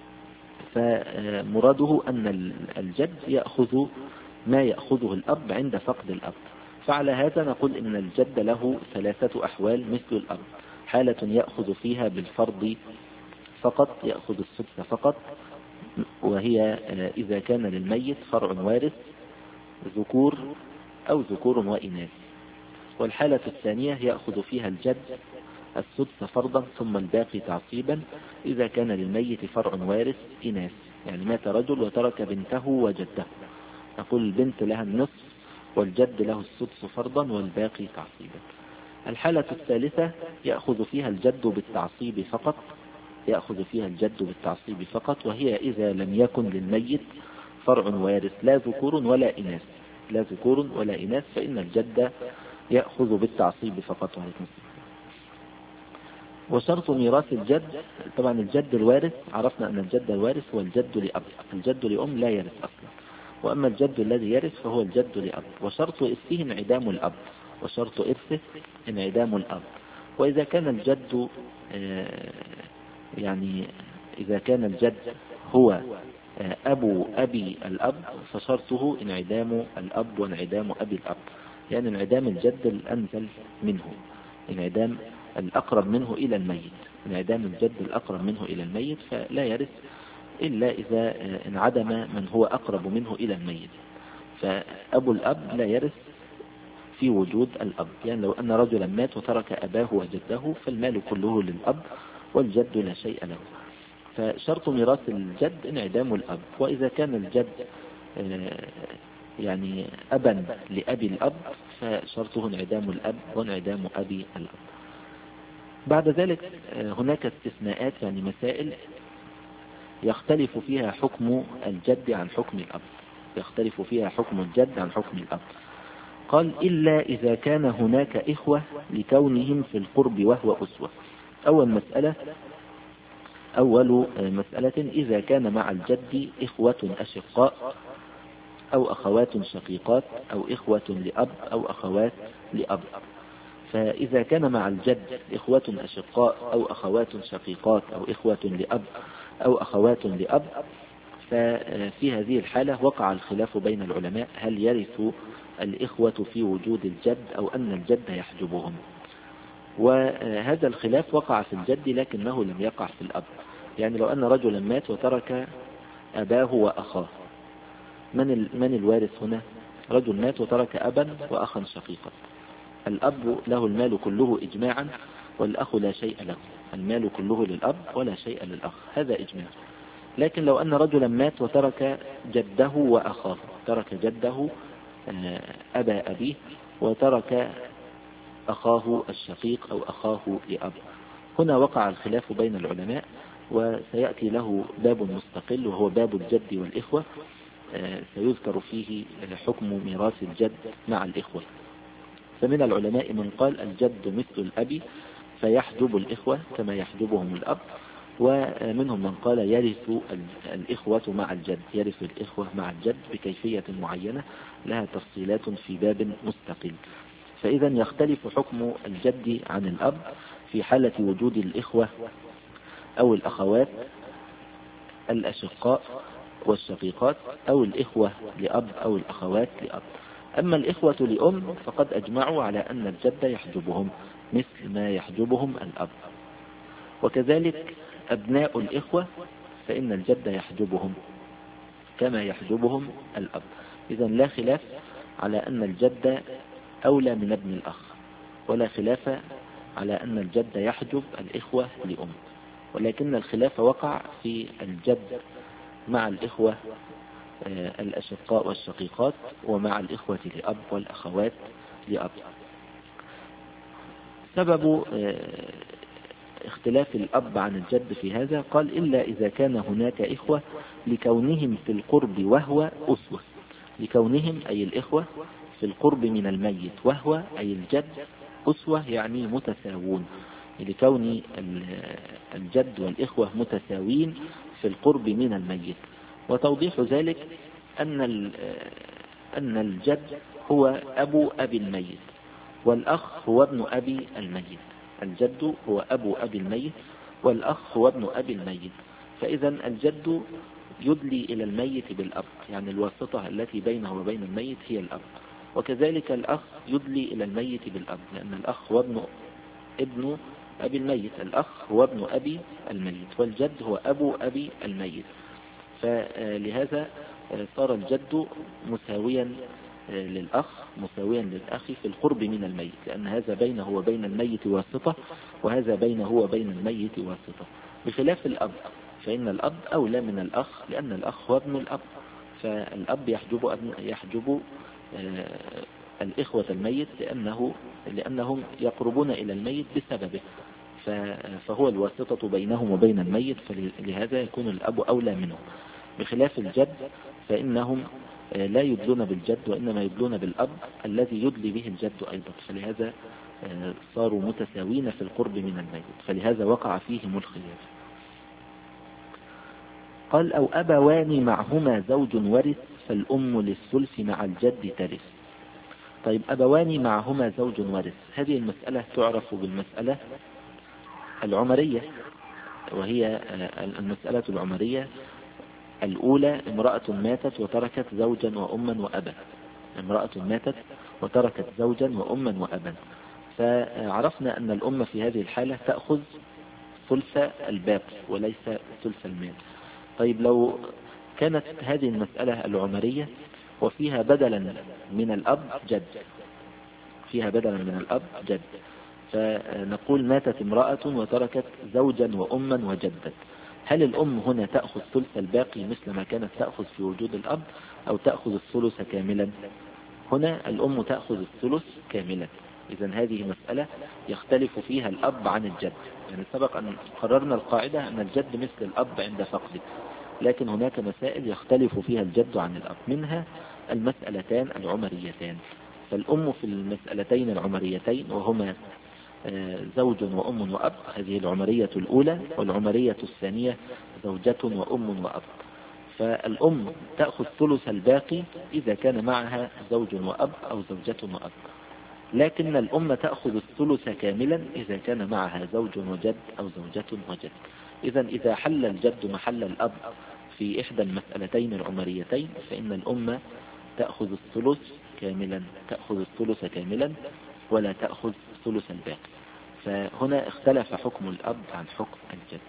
فمراده أن الجد يأخذ ما يأخذه الأب عند فقد الأب. فعلى هذا نقول إن الجد له ثلاثة أحوال مثل الأب: حالة يأخذ فيها بالفرض فقط يأخذ السدس فقط، وهي إذا كان للميت فرع وارث ذكور أو ذكور وإناث. والحالة الثانية يأخذ فيها الجد السدس فرضا ثم الباقي تعصيبا إذا كان للميت فرع وارث إناث، يعني مات رجل وترك بنته وجده، نقول البنت لها النصف والجد له السدس فرضا والباقي تعصيبا. الحالة الثالثة يأخذ فيها الجد بالتعصيب فقط، يأخذ فيها الجد بالتعصيب فقط، وهي إذا لم يكن للميت فرع وارث لا ذكور ولا إناث، لا ذكور ولا إناث، فإن الجد يأخذ بالتعصيب فقط. وشرط ميراث الجد، طبعا الجد الوارث عرفنا أن الجد الوارث هو الجد لأب، الجد لأم لا يرث أصلا، وأما الجد الذي يرث فهو الجد لأب. وشرط إرثه انعدام الأب، وشرط إرثه انعدام الأب. وإذا كان الجد يعني إذا كان الجد هو أبو أبي الأب فشرطه انعدام الأب وانعدام أبي الأب، يعني انعدام الجد الأنزل منه، انعدام الأقرب منه إلى الميت، انعدام الجد الأقرب منه إلى الميت، فلا يرث إلا إذا انعدم من هو أقرب منه إلى الميت. فأبو الأب لا يرث في وجود الأب. يعني لو أن رجلا مات وترك أباه وجده فالمال كله للأب والجد لا شيء له. فشرط ميراث الجد انعدام الأب، وإذا كان الجد يعني أبا لأبي الأب فشرطه انعدام الأب وانعدام أبي الأب. بعد ذلك هناك استثناءات، يعني مسائل يختلف فيها حكم الجد عن حكم الأب، يختلف فيها حكم الجد عن حكم الأب. قال إلا إذا كان هناك إخوة لكونهم في القرب وهو أسوة. أول مسألة إذا كان مع الجد إخوة أشقاء أو أخوات شقيقات أو إخوة لأب أو أخوات لأب. فإذا كان مع الجد إخوة أشقاء أو أخوات شقيقات أو إخوة لأب أو أخوات لأب، ففي هذه الحالة وقع الخلاف بين العلماء هل يرث الإخوة في وجود الجد أو أن الجد يحجبهم. وهذا الخلاف وقع في الجد لكنه لم يقع في الأب. يعني لو أن رجلا مات وترك أباه وأخاه، من الوارث هنا؟ رجل مات وترك أبا وأخا شقيقا، الأب له المال كله إجماعا والأخ لا شيء له، المال كله للأب ولا شيء للأخ، هذا إجماع. لكن لو أن رجلا مات وترك جده وأخاه، ترك جده أبا أبيه وترك أخاه الشقيق أو أخاه لأب، هنا وقع الخلاف بين العلماء، وسيأتي له باب مستقل وهو باب الجد والإخوة، سيذكر فيه حكم ميراث الجد مع الإخوة. فمن العلماء من قال الجد مثل الأب فيحجب الإخوة كما يحجبهم الأب، ومنهم من قال يرث الإخوة مع الجد، يرث الإخوة مع الجد بكيفية معينة لها تفصيلات في باب مستقل. فإذا يختلف حكم الجد عن الأب في حالة وجود الإخوة أو الأخوات الأشقاء والشقيقات أو الإخوة لأب أو الأخوات لأب. أما الإخوة لأم فقد أجمعوا على أن الجد يحجبهم مثل ما يحجبهم الأب، وكذلك أبناء الإخوة فإن الجد يحجبهم كما يحجبهم الأب. إذا لا خلاف على أن الجد أولى من ابن الأخ، ولا خلاف على أن الجد يحجب الإخوة لأم، ولكن الخلاف وقع في الجد مع الإخوة الأشقاء والشقيقات ومع الإخوة لأب والأخوات لأب. سبب اختلاف الأب عن الجد في هذا قال إلا إذا كان هناك إخوة لكونهم في القرب وهو أسوة. لكونهم أي الإخوة في القرب من الميت، وهو أي الجد أسوة يعني متساوون، لكون الجد والإخوة متساوين في القرب من الميت. وتوضيح ذلك أن الجد هو أبو أبي الميت والأخ هو ابن أبي الميت. الجد هو أبو أبي الميت والأخ هو ابن أبي الميت. فإذا الجد يدلي إلى الميت بالأب، يعني الواسطة التي بينه وبين الميت هي الأب. وكذلك الأخ يدلي إلى الميت بالأب، لأن الأخ هو ابن أبي الميت، الأخ هو ابن أبي الميت والجد هو أبو أبي الميت. فلهذا صار الجد مساويا للأخ مساويا للأخ في القرب من الميت، لأن هذا بينه وبين الميت واسطة وهذا بينه وبين الميت واسطة، بخلاف الأب فإن الأب أولى من الأخ، لأن الأخ هو ابن الأب، فالأب يحجب الإخوة الميت لأنهم يقربون إلى الميت بسببه، فهو الواسطة بينهم وبين الميت، فلهذا يكون الأب أولى منه. بخلاف الجد فإنهم لا يدلون بالجد وإنما يدلون بالأب الذي يدلي به الجد أيضا، فلهذا صاروا متساوين في القرب من الميت، فلهذا وقع فيهم الخلاف. قال أو أبوان معهما زوج ورث فالأم للثلث مع الجد ترث. طيب أبوان معهما زوج ورث، هذه المسألة تعرف بالمسألة العمرية، وهي المسألة العمرية الأولى امرأة ماتت وتركت زوجا وأما وأبا، امرأة ماتت وتركت زوجا وأما وأبا، فعرفنا أن الأم في هذه الحالة تأخذ ثلث الباقي وليس ثلث المال. طيب لو كانت هذه المسألة العمرية وفيها بدلا من الأب جد، فيها بدلا من الأب جد. فنقول ماتت امرأة وتركت زوجا وأما وجدا، هل الأم هنا تأخذ ثلث الباقي مثل ما كانت تأخذ في وجود الأب، أو تأخذ الثلث كاملا؟ هنا الأم تأخذ الثلث كاملا. إذن هذه مسألة يختلف فيها الأب عن الجد. يعني سبق أن قررنا القاعدة أن الجد مثل الأب عند فقده، لكن هناك مسائل يختلف فيها الجد عن الأب، منها المسألتان العمريتان. فالأم في المسألتين العمريتين وهما زوج وأم وأب، هذه العمرية الأولى، والعمرية الثانية زوجة وأم وأب. فالأم تأخذ ثلث الباقي إذا كان معها زوج وأب أو زوجة وأب، لكن الأم تأخذ الثلث كاملا إذا كان معها زوج وجد أو زوجة وجد. إذا حل الجد محل الأب في إحدى المسألتين العمريتين فإن الأم تأخذ الثلث كاملا، ولا تأخذ ثلث الباقي. فهنا اختلف حكم الأب عن حكم الجد.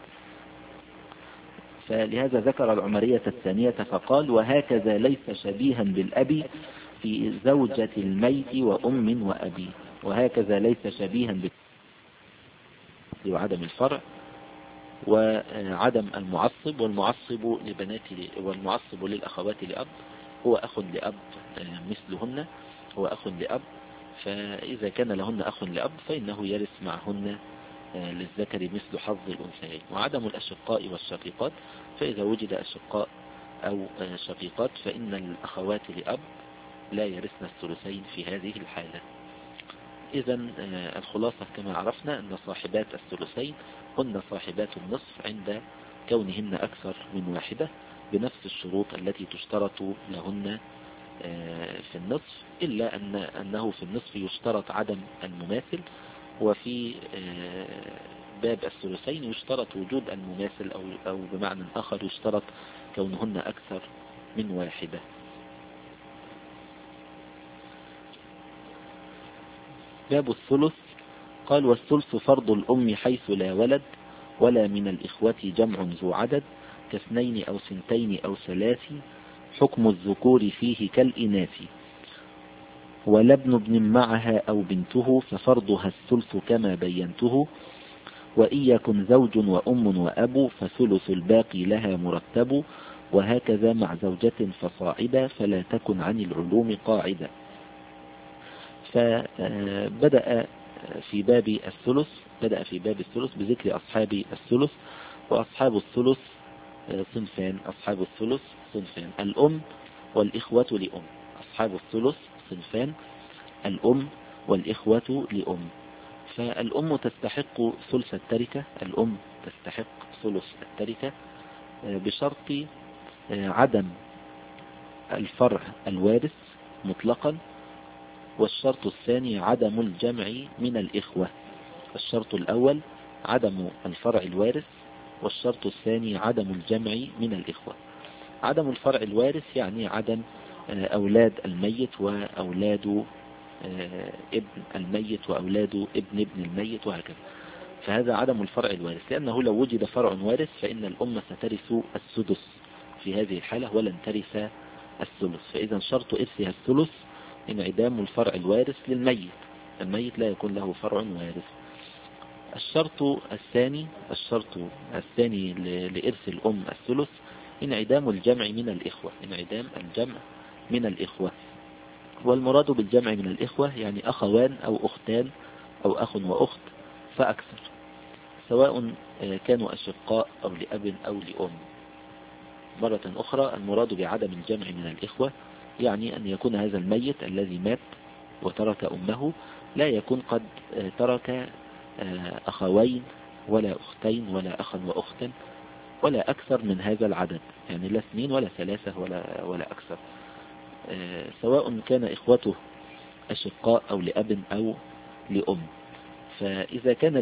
فلهذا ذكر العمرية الثانية فقال: وهكذا ليس شبيها بالأب في زوجة الميت وأم وأبي. وهكذا ليس شبيها وعدم الفرع وعدم المعصب، والمعصب للأخوات لأب هو أخ لأب مثلهن، هو أخ لأب. فإذا كان لهن أخ لأب فإنه يرث معهن للذكر مثل حظ الأنثيين. وعدم الأشقاء والشقيقات، فإذا وجد أشقاء أو شقيقات فإن الأخوات لأب لا يرثن الثلثين في هذه الحالة. إذن الخلاصة كما عرفنا أن صاحبات الثلثين هن صاحبات النصف عند كونهن أكثر من واحدة، بنفس الشروط التي تشترط لهن في النصف، إلا أنه في النصف يشترط عدم المماثل، وفي باب الثلثين يشترط وجود المماثل، أو بمعنى آخر يشترط كونهن أكثر من واحدة. باب الثلث. قال: والثلث فرض الأم حيث لا ولد، ولا من الإخوة جمع ذو عدد، كاثنين أو سنتين أو ثلاث، حكم الذكور فيه كالإناث، ولا ابن معها أو بنته ففرضها الثلث كما بينته، وإن يكن زوج وأم وأب فثلث الباقي لها مرتب، وهكذا مع زوجة فصاعدا فلا تكن عن العلوم قاعدة. فبدأ في باب الثلث بذكر أصحاب الثلث. وأصحاب الثلث صنفان: الأم والإخوة لأم. أصحاب الثلث صنفان: الأم والإخوة لأم. فالأم تستحق ثلث التركة، بشرط عدم الفرع الوارث مطلقا، والشرط الثاني عدم الجمع من الإخوة. الشرط الأول عدم الفرع الوارث، والشرط الثاني عدم الجمع من الإخوة. عدم الفرع الوارث يعني عدم أولاد الميت وأولاد ابن الميت وأولاد ابن الميت وهكذا. فهذا عدم الفرع الوارث، لأنه لو وجد فرع وارث فإن الأمة سترث السدس في هذه الحالة ولن ترث الثلث. فإذا شرط إرثها الثلث انعدام الفرع الوارث للميت، الميت لا يكون له فرع وارث. الشرط الثاني لإرث الأم الثلث انعدام الجمع من الإخوة. والمراد بالجمع من الإخوة يعني أخوان أو أختان أو أخ وأخت فأكثر، سواء كانوا أشقاء أو لأب أو لأم. مرة أخرى المراد بعدم الجمع من الإخوة يعني أن يكون هذا الميت الذي مات وترك أمه لا يكون قد ترك أخوين ولا أختين ولا أخا وأختا ولا أكثر من هذا العدد، يعني لا 2 ولا 3 ولا أكثر، سواء كان إخوته أشقاء أو لأب أو لأم. فإذا كان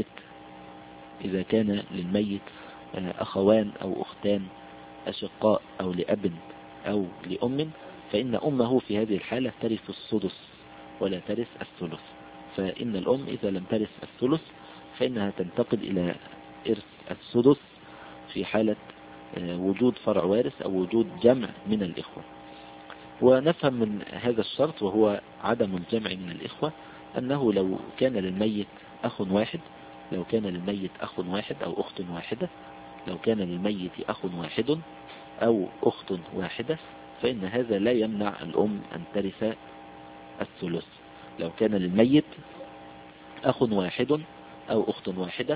للميت أخوان أو أختان أشقاء أو لأب أو لأم فإن أمه في هذه الحالة ترث السدس ولا ترث الثلث. فإن الأم إذا لم ترث الثلث فإنها تنتقل إلى إرث السدس في حالة وجود فرع وارث أو وجود جمع من الإخوة. ونفهم من هذا الشرط وهو عدم الجمع من الإخوة أنه لو كان للميت أخ واحد، لو كان للميت أخ واحد أو أخت واحدة، لو كان للميت أخ واحد أو أخت واحدة، فإن هذا لا يمنع الأم أن ترث الثلث. لو كان للميت أخ واحد أو أخت واحدة،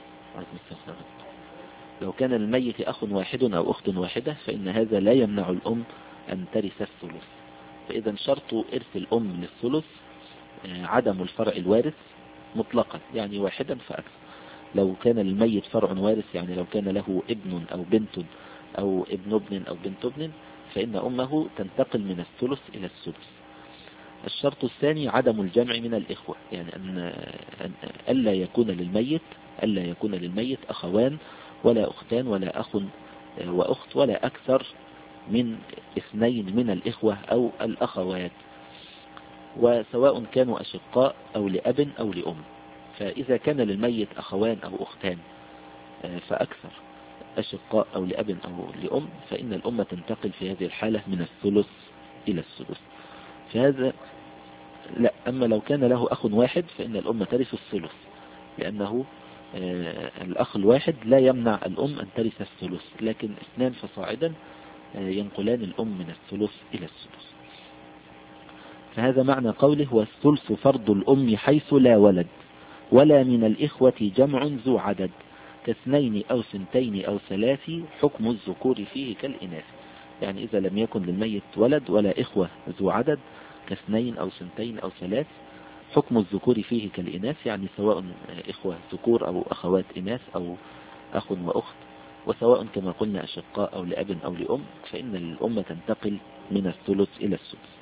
لو كان للميت أخ واحد أو أخت واحدة فإن هذا لا يمنع الأم أن ترث الثلث. فإذا شرط إرث الأم للثلث عدم الفرع الوارث مطلقا، يعني واحدا فأكثر. لو كان للميت فرع وارث، يعني لو كان له ابن أو بنت أو ابن أو بنت ابن، فإن أمه تنتقل من الثلث إلى السدس. الشرط الثاني عدم الجمع من الإخوة، يعني أن ألا يكون للميت أخوان ولا أختان ولا أخ وأخت ولا أكثر من اثنين من الإخوة أو الأخوات، وسواء كانوا أشقاء أو لأب أو لأم. فإذا كان للميت أخوان أو أختان فأكثر، أشقاء أو لأب أو لأم، فإن الأمة تنتقل في هذه الحالة من الثلث إلى السدس. فهذا لا. أما لو كان له أخ واحد فإن الأمة ترث الثلث، لأنه الأخ الواحد لا يمنع الأم أن ترث الثلث، لكن اثنان فصاعدا ينقلان الأم من الثلث إلى السدس. فهذا معنى قوله: والثلث فرض الأم حيث لا ولد ولا من الإخوة جمع ذو عدد كاثنين أو ثنتين أو ثلاث حكم الذكور فيه كالإناث. يعني إذا لم يكن للميت ولد ولا إخوة ذو عدد كاثنين أو ثنتين أو ثلاث، حكم الذكور فيه كالإناث، يعني سواء إخوة ذكور أو أخوات إناث أو أخ وأخت، وسواء كما قلنا أشقاء أو لأب أو لأم، فإن الأمة تنتقل من الثلث إلى السدس.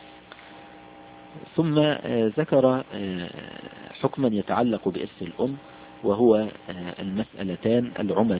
ثم ذكر حكما يتعلق بإرث الأم، وهو المسألتان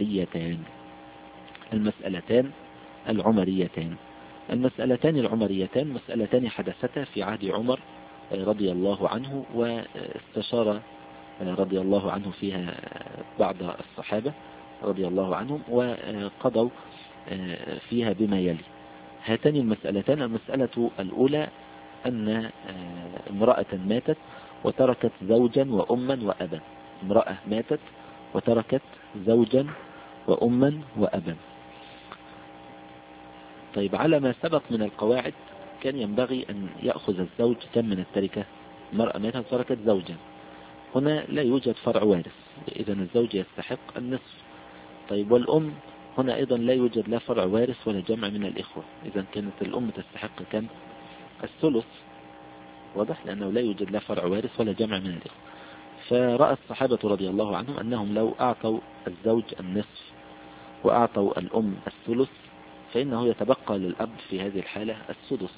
العمريتان مسألتان حدثتا في عهد عمر رضي الله عنه، واستشار رضي الله عنه فيها بعض الصحابة رضي الله عنهم، وقضوا فيها بما يلي. هاتان المسألتان: المسألة الأولى أن امرأة ماتت وتركت زوجا وأما وأبا. امرأة ماتت وتركت زوجا وأما وأبا. طيب، على ما سبق من القواعد كان ينبغي أن يأخذ الزوج كم من التركة؟ المرأة ماتت وتركت زوجا، هنا لا يوجد فرع وارث، إذا الزوج يستحق النصف. طيب، والأم هنا أيضا لا يوجد لا فرع وارث ولا جمع من الإخوة، إذا كانت الأم تستحق كم؟ الثلث. واضح، لأنه لا يوجد لا فرع وارث ولا جمع من الإخوة. فرأى الصحابة رضي الله عنهم أنهم لو أعطوا الزوج النصف وأعطوا الأم الثلث فإنه يتبقى للأب في هذه الحالة السدس،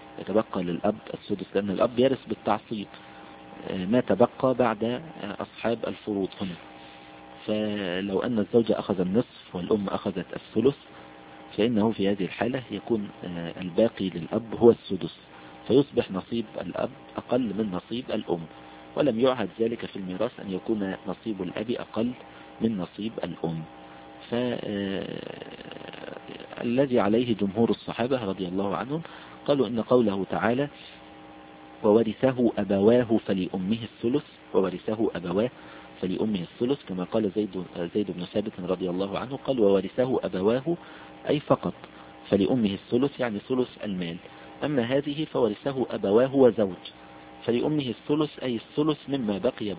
لأن الأب يرث بالتعصيب ما تبقى بعد أصحاب الفروض هنا. فلو أن الزوج أخذ النصف والأم أخذت الثلث فإنه في هذه الحالة يكون الباقي للأب هو السدس، فيصبح نصيب الأب أقل من نصيب الأم، ولم يعهد ذلك في الميراث أن يكون نصيب الأب أقل من نصيب الأم. فالذي عليه جمهور الصحابة رضي الله عنهم قالوا إن قوله تعالى: وورثه أبواه فلأمه الثلث، كما قال زيد بن ثابت رضي الله عنه، قال: وورثه أبواه أي فقط، فلأمه الثلث يعني ثلث المال. أما هذه فورثه أبواه وزوج، فلأمه الثلث أي الثلث مما بقي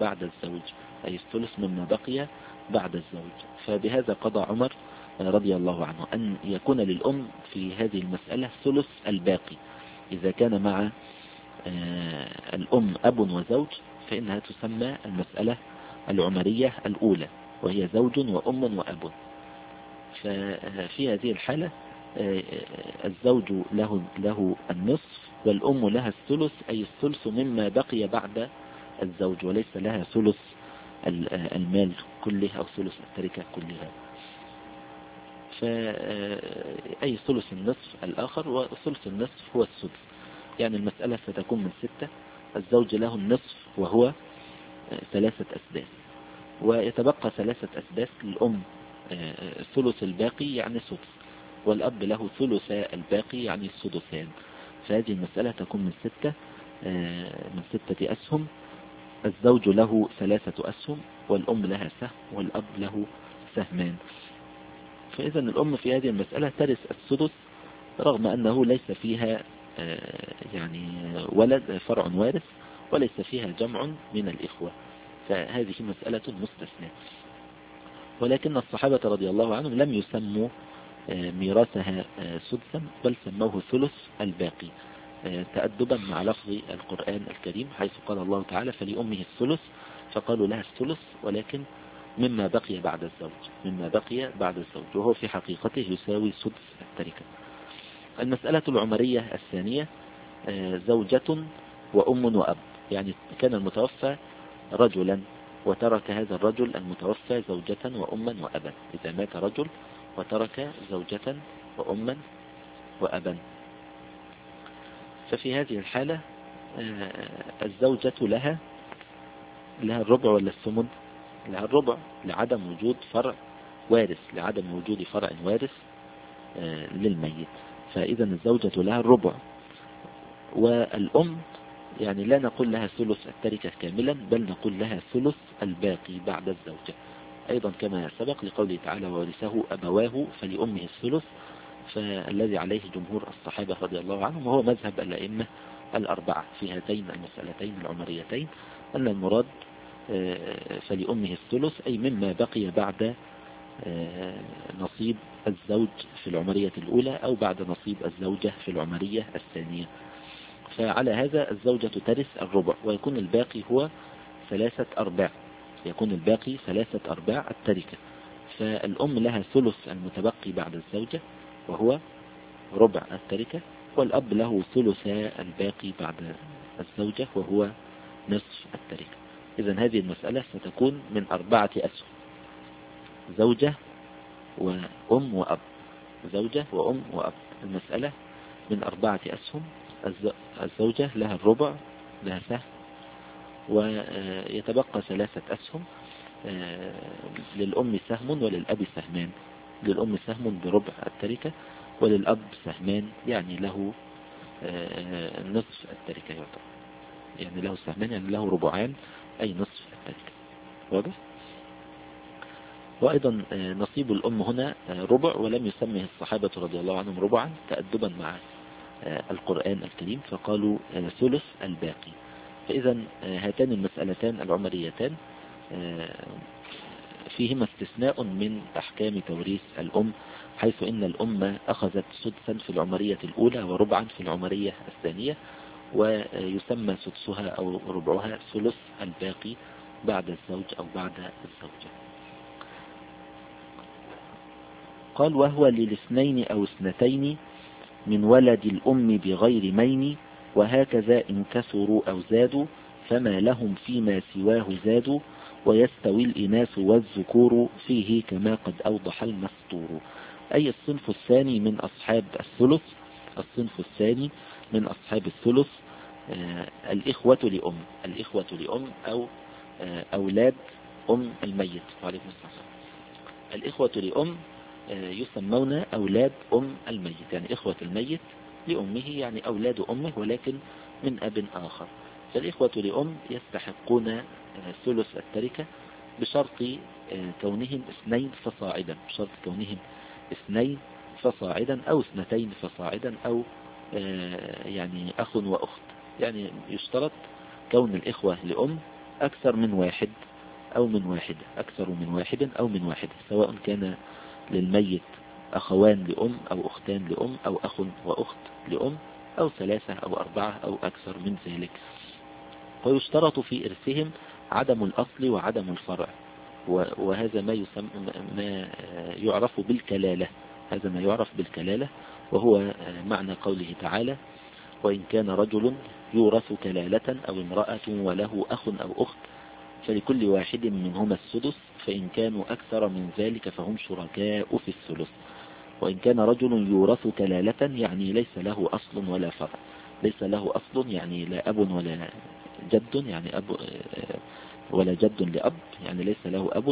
بعد الزوج. فبهذا قضى عمر رضي الله عنه أن يكون للأم في هذه المسألة ثلث الباقي. إذا كان مع الأم أب وزوج فإنها تسمى المسألة العمرية الأولى، وهي زوج وأم وأب. ففي هذه الحالة الزوج له النصف والأم لها الثلث، أي الثلث مما بقي بعد الزوج، وليس لها ثلث المال كله أو ثلث التركة كلها. فأي ثلث النصف الآخر، وثلث النصف هو السدس. يعني المسألة ستكون من 6، الزوج له النصف وهو 3 أسداس، ويتبقى 3 أسداس للأم ثلث الباقي يعني سدس، والأب له ثلث الباقي يعني السدسان. فهذه المسألة تكون من 6 أسهم. الزوج له 3 أسهم، والأم لها سهم، والأب له سهمان. فإذا الأم في هذه المسألة ترث السدس رغم أنه ليس فيها يعني ولد فرع وارث، وليس فيها جمع من الإخوة، فهذه مسألة مستثناة. ولكن الصحابة رضي الله عنهم لم يسموا ميراثها سدسا، بل سموه ثلث الباقي، تأدبا مع لفظ القرآن الكريم، حيث قال الله تعالى فلأمه الثلث، فقالوا لها الثلث ولكن مما بقي بعد الزوج، وهو في حقيقته يساوي سدس التركة. المسألة العمرية الثانية زوجة وأم وأب، يعني كان المتوفى رجلا وترك هذا الرجل المتوفى زوجة وأما وأبا. إذا مات رجل وترك زوجة وأما وأبا، ففي هذه الحالة الزوجة لها الربع ولا الثمن؟ لها الربع لعدم وجود فرع وارث، لعدم وجود فرع وارث للميت، فإذا الزوجة لها الربع. والأم يعني لا نقول لها ثلث التركة كاملا، بل نقول لها ثلث الباقي بعد الزوجة، أيضا كما سبق لقوله تعالى وورثه أبواه فلأمه الثلث، فالذي عليه جمهور الصحابة رضي الله عنهم وهو مذهب الأئمة الأربعة في هاتين المسألتين العمريتين، أن المراد فلأمه الثلث أي مما بقي بعد نصيب الزوج في العمرية الأولى أو بعد نصيب الزوجة في العمرية الثانية. فعلى هذا الزوجة ترث الربع، ويكون الباقي هو 3/4، يكون الباقي 3/4 التركة. فالأم لها ثلث المتبقي بعد الزوجة وهو ربع التركة، والأب له ثلث الباقي بعد الزوجة وهو نصف التركة. إذن هذه المسألة ستكون من 4 أسهم، زوجة وأم وأب، زوجة وأم وأب. المسألة من 4 أسهم، الزوجة لها الربع، لها سهم، ويتبقى 3 أسهم، للأم سهم وللأب سهمان. للأم سهم بربع التركة، وللأب سهمان يعني له نصف التركة يعتبر، يعني له سهمان يعني له ربعان أي نصف التركة. واضح؟ وأيضا نصيب الأم هنا ربع، ولم يسمه الصحابة رضي الله عنهم ربعا تأدبا مع القرآن الكريم، فقالوا ثلث الباقي. فإذا هاتان المسألتان العمريتان فيهما استثناء من أحكام توريث الأم، حيث إن الأم أخذت سدسا في العمرية الأولى وربعا في العمرية الثانية، ويسمى سدسها أو ربعها ثلث الباقي بعد الزوج أو بعد الزوجة. قال وهو للاثنين أو اثنتين من ولد الأم بغير مين، وهكذا إن كثروا أو زادوا فما لهم فيما سواه زادوا، ويستوي الإناث والذكور فيه كما قد أوضح المسطور. أي الصنف الثاني من أصحاب الثلث، الصنف الثاني من أصحاب الثلث الإخوة لأم، الإخوة لأم أو أولاد أم الميت. وعليكم السلام. الإخوة لأم يسمون أولاد أم الميت، يعني إخوة الميت لأمه يعني أولاد أمه ولكن من أب آخر. فالإخوة لأم يستحقون ثلث التركة بشرط كونهم 2 فصاعدا، بشرط كونهم 2 فصاعدا أو 2 فصاعدا أو يعني أخ وأخت. يعني يشترط كون الإخوة لأم أكثر من واحد أو من واحدة، أكثر من واحد أو من واحدة، سواء كان للميت أخوان لأم أو أختان لأم أو أخ وأخت لأم أو 3 أو 4 أو أكثر من ذلك. ويشترط في إرثهم عدم الأصل وعدم الفرع، وهذا ما يعرف بالكلالة، هذا ما يعرف بالكلالة، وهو معنى قوله تعالى وإن كان رجل يورث كلالة أو امرأة وله أخ أو أخت فلكل واحد منهما السدس، فإن كانوا أكثر من ذلك فهم شركاء في الثلث. وإن كان رجل يورث كلالة يعني ليس له أصل ولا فرع، ليس له أصل يعني لا أب ولا جد، يعني أب ولا جد لأب، يعني ليس له أب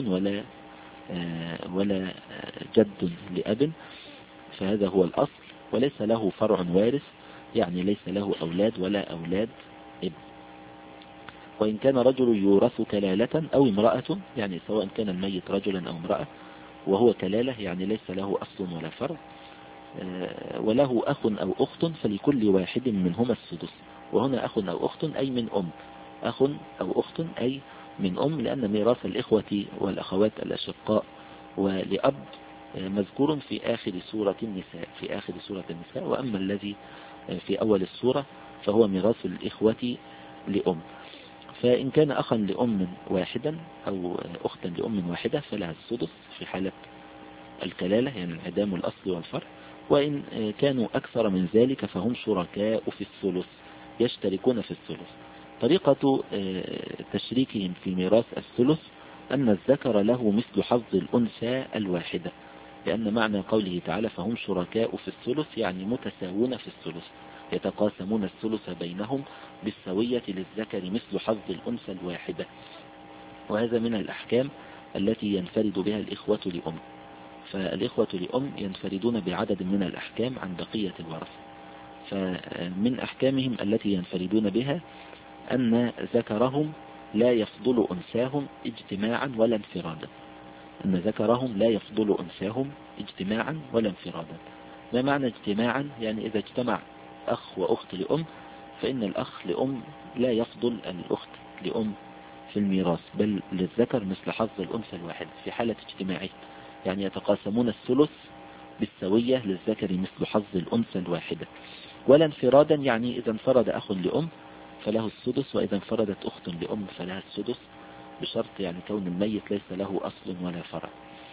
ولا جد لأب، فهذا هو الأصل، وليس له فرع وارث، يعني ليس له أولاد ولا أولاد ابن. وإن كان رجل يورث كلالة أو امرأة، يعني سواء كان الميت رجلا أو امرأة وهو كلالة يعني ليس له أصل ولا فرع، وله أخ أو أخت فلكل واحد منهما السدس. وهنا أخ أو أخت أي من أم، أخ أو أخت أي من أم، لأن ميراث الإخوة والأخوات الأشقاء ولأب مذكور في آخر سورة النساء، وأما الذي في أول السورة فهو ميراث الإخوة لأم. فإن كان أخا لأم واحدا أو أختا لأم واحدة فلها السدس في حالة الكلالة، يعني انعدام الأصل والفرع. وإن كانوا أكثر من ذلك فهم شركاء في الثلث، يشتركون في الثلث. طريقة تشريكهم في ميراث الثلث أن الذكر له مثل حظ الأنثى الواحدة، لأن معنى قوله تعالى فهم شركاء في الثلث يعني متساوون في الثلث، يتقاسمون الثلث بينهم بالسوية، للذكر مثل حظ الأنثى الواحدة. وهذا من الأحكام التي ينفرد بها الإخوة لأم. فالإخوة لأم ينفردون بعدد من الأحكام عن بقية الورثة. فمن أحكامهم التي ينفردون بها أن ذكرهم لا يفضل أنثاهم اجتماعا ولا انفرادا. أن ذكرهم لا يفضل أنثاهم اجتماعا ولا انفرادا. ما معنى اجتماعا؟ يعني إذا اجتمع أخ وأخت لأم فإن الأخ لأم لا يفضل الأخت لأم في الميراث، بل للذكر مثل حظ الأنثى الواحد في حالة اجتماعه، يعني يتقاسمون الثلث بالسوية، للذكر مثل حظ الأنثى الواحدة. ولا انفرادا يعني إذا انفرد أخ لأم فله السدس، وإذا انفردت أخت لأم فلها السدس، بشرط يعني كون الميت ليس له أصل ولا فرع.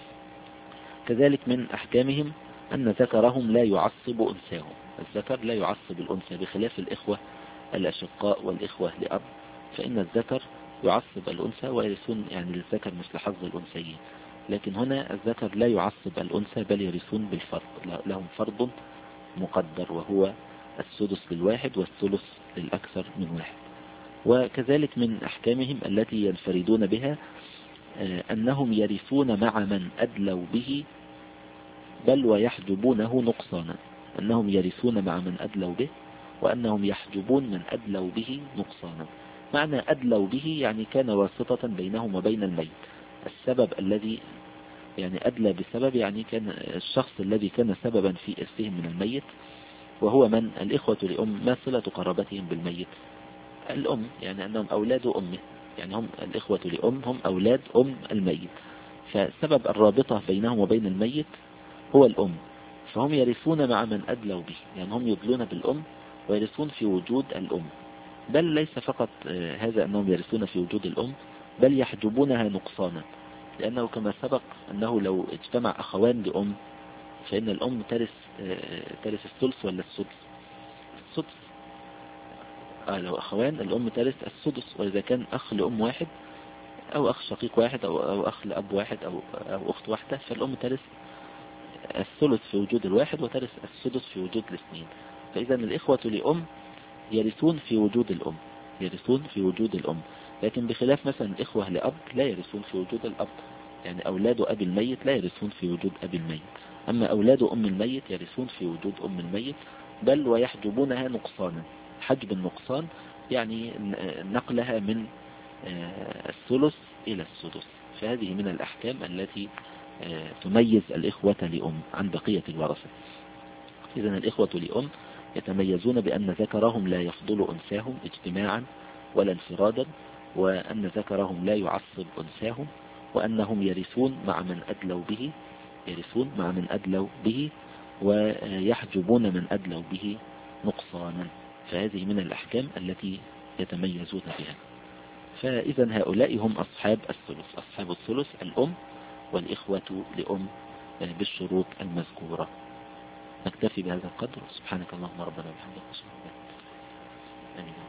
كذلك من أحكامهم أن ذكرهم لا يعصب أنثاهم، الذكر لا يعصب الأنثى، بخلاف الإخوة الأشقاء والإخوة لأب، فإن الذكر يعصب الأنثى ويرثون يعني للذكر مثل حظ الأنثيين. لكن هنا الذكر لا يعصب الأنثى بل يرثون بالفرض، لهم فرض مقدر وهو السدس للواحد والثلث للأكثر من واحد. وكذلك من أحكامهم التي ينفردون بها أنهم يرثون مع من أدلوا به بل ويحجبونه نقصانا. أنهم يرثون مع من أدلوا به وأنهم يحجبون من أدلوا به نقصانا. معنى أدلوا به يعني كان واسطة بينهم وبين الميت، السبب الذي يعني أدلى بسبب يعني كان الشخص الذي كان سببا في إرثهم من الميت، وهو من الإخوة لأم. ما صلة قرابتهم بالميت؟ الأم، يعني أنهم أولاد أمه، يعني هم الإخوة لأم هم أولاد أم الميت، فسبب الرابطة بينهم وبين الميت هو الأم، فهم يرثون مع من أدلوا به، يعني هم يدلون بالأم ويرثون في وجود الأم. بل ليس فقط هذا أنهم يرثون في وجود الأم، بل يحجبونها نقصانا، لأنه كما سبق أنه لو اجتمع أخوان لأم فإن الأم ترث الثلث ولا السدس؟ السدس. لو أخوان الأم ترث السدس، وإذا كان أخ لأم واحد أو أخ شقيق واحد أو أخ لأب واحد أو أخت واحدة فالأم ترث الثلث في وجود الواحد وترث السدس في وجود الاثنين. فإذا الإخوة لأم يرثون في وجود الأم، يرثون في وجود الأم، لكن بخلاف مثلا الإخوة لأب لا يرثون في وجود الأب، يعني أولاد أبي الميت لا يرثون في وجود أبي الميت، أما أولاد أم الميت يرثون في وجود أم الميت، بل ويحجبونها نقصانا. حجب النقصان يعني نقلها من الثلث إلى السدس. فهذه من الأحكام التي تميز الإخوة لأم عن بقية الورثة. إذن الإخوة لأم يتميزون بأن ذكرهم لا يفضل أنثاهم اجتماعا ولا انفرادا، وأن ذكرهم لا يعصب أنثاهم، وأنهم يرثون مع من أدلوا به ويحجبون من أدلوا به نقصانا. فهذه من الأحكام التي يتميزون بها. فإذا هؤلاء هم أصحاب الثلث. أصحاب الثلث الأم والإخوة لأم بالشروط المذكورة. نكتفي بهذا القدر. سبحانك اللهم ربنا وبحمدك. آمين.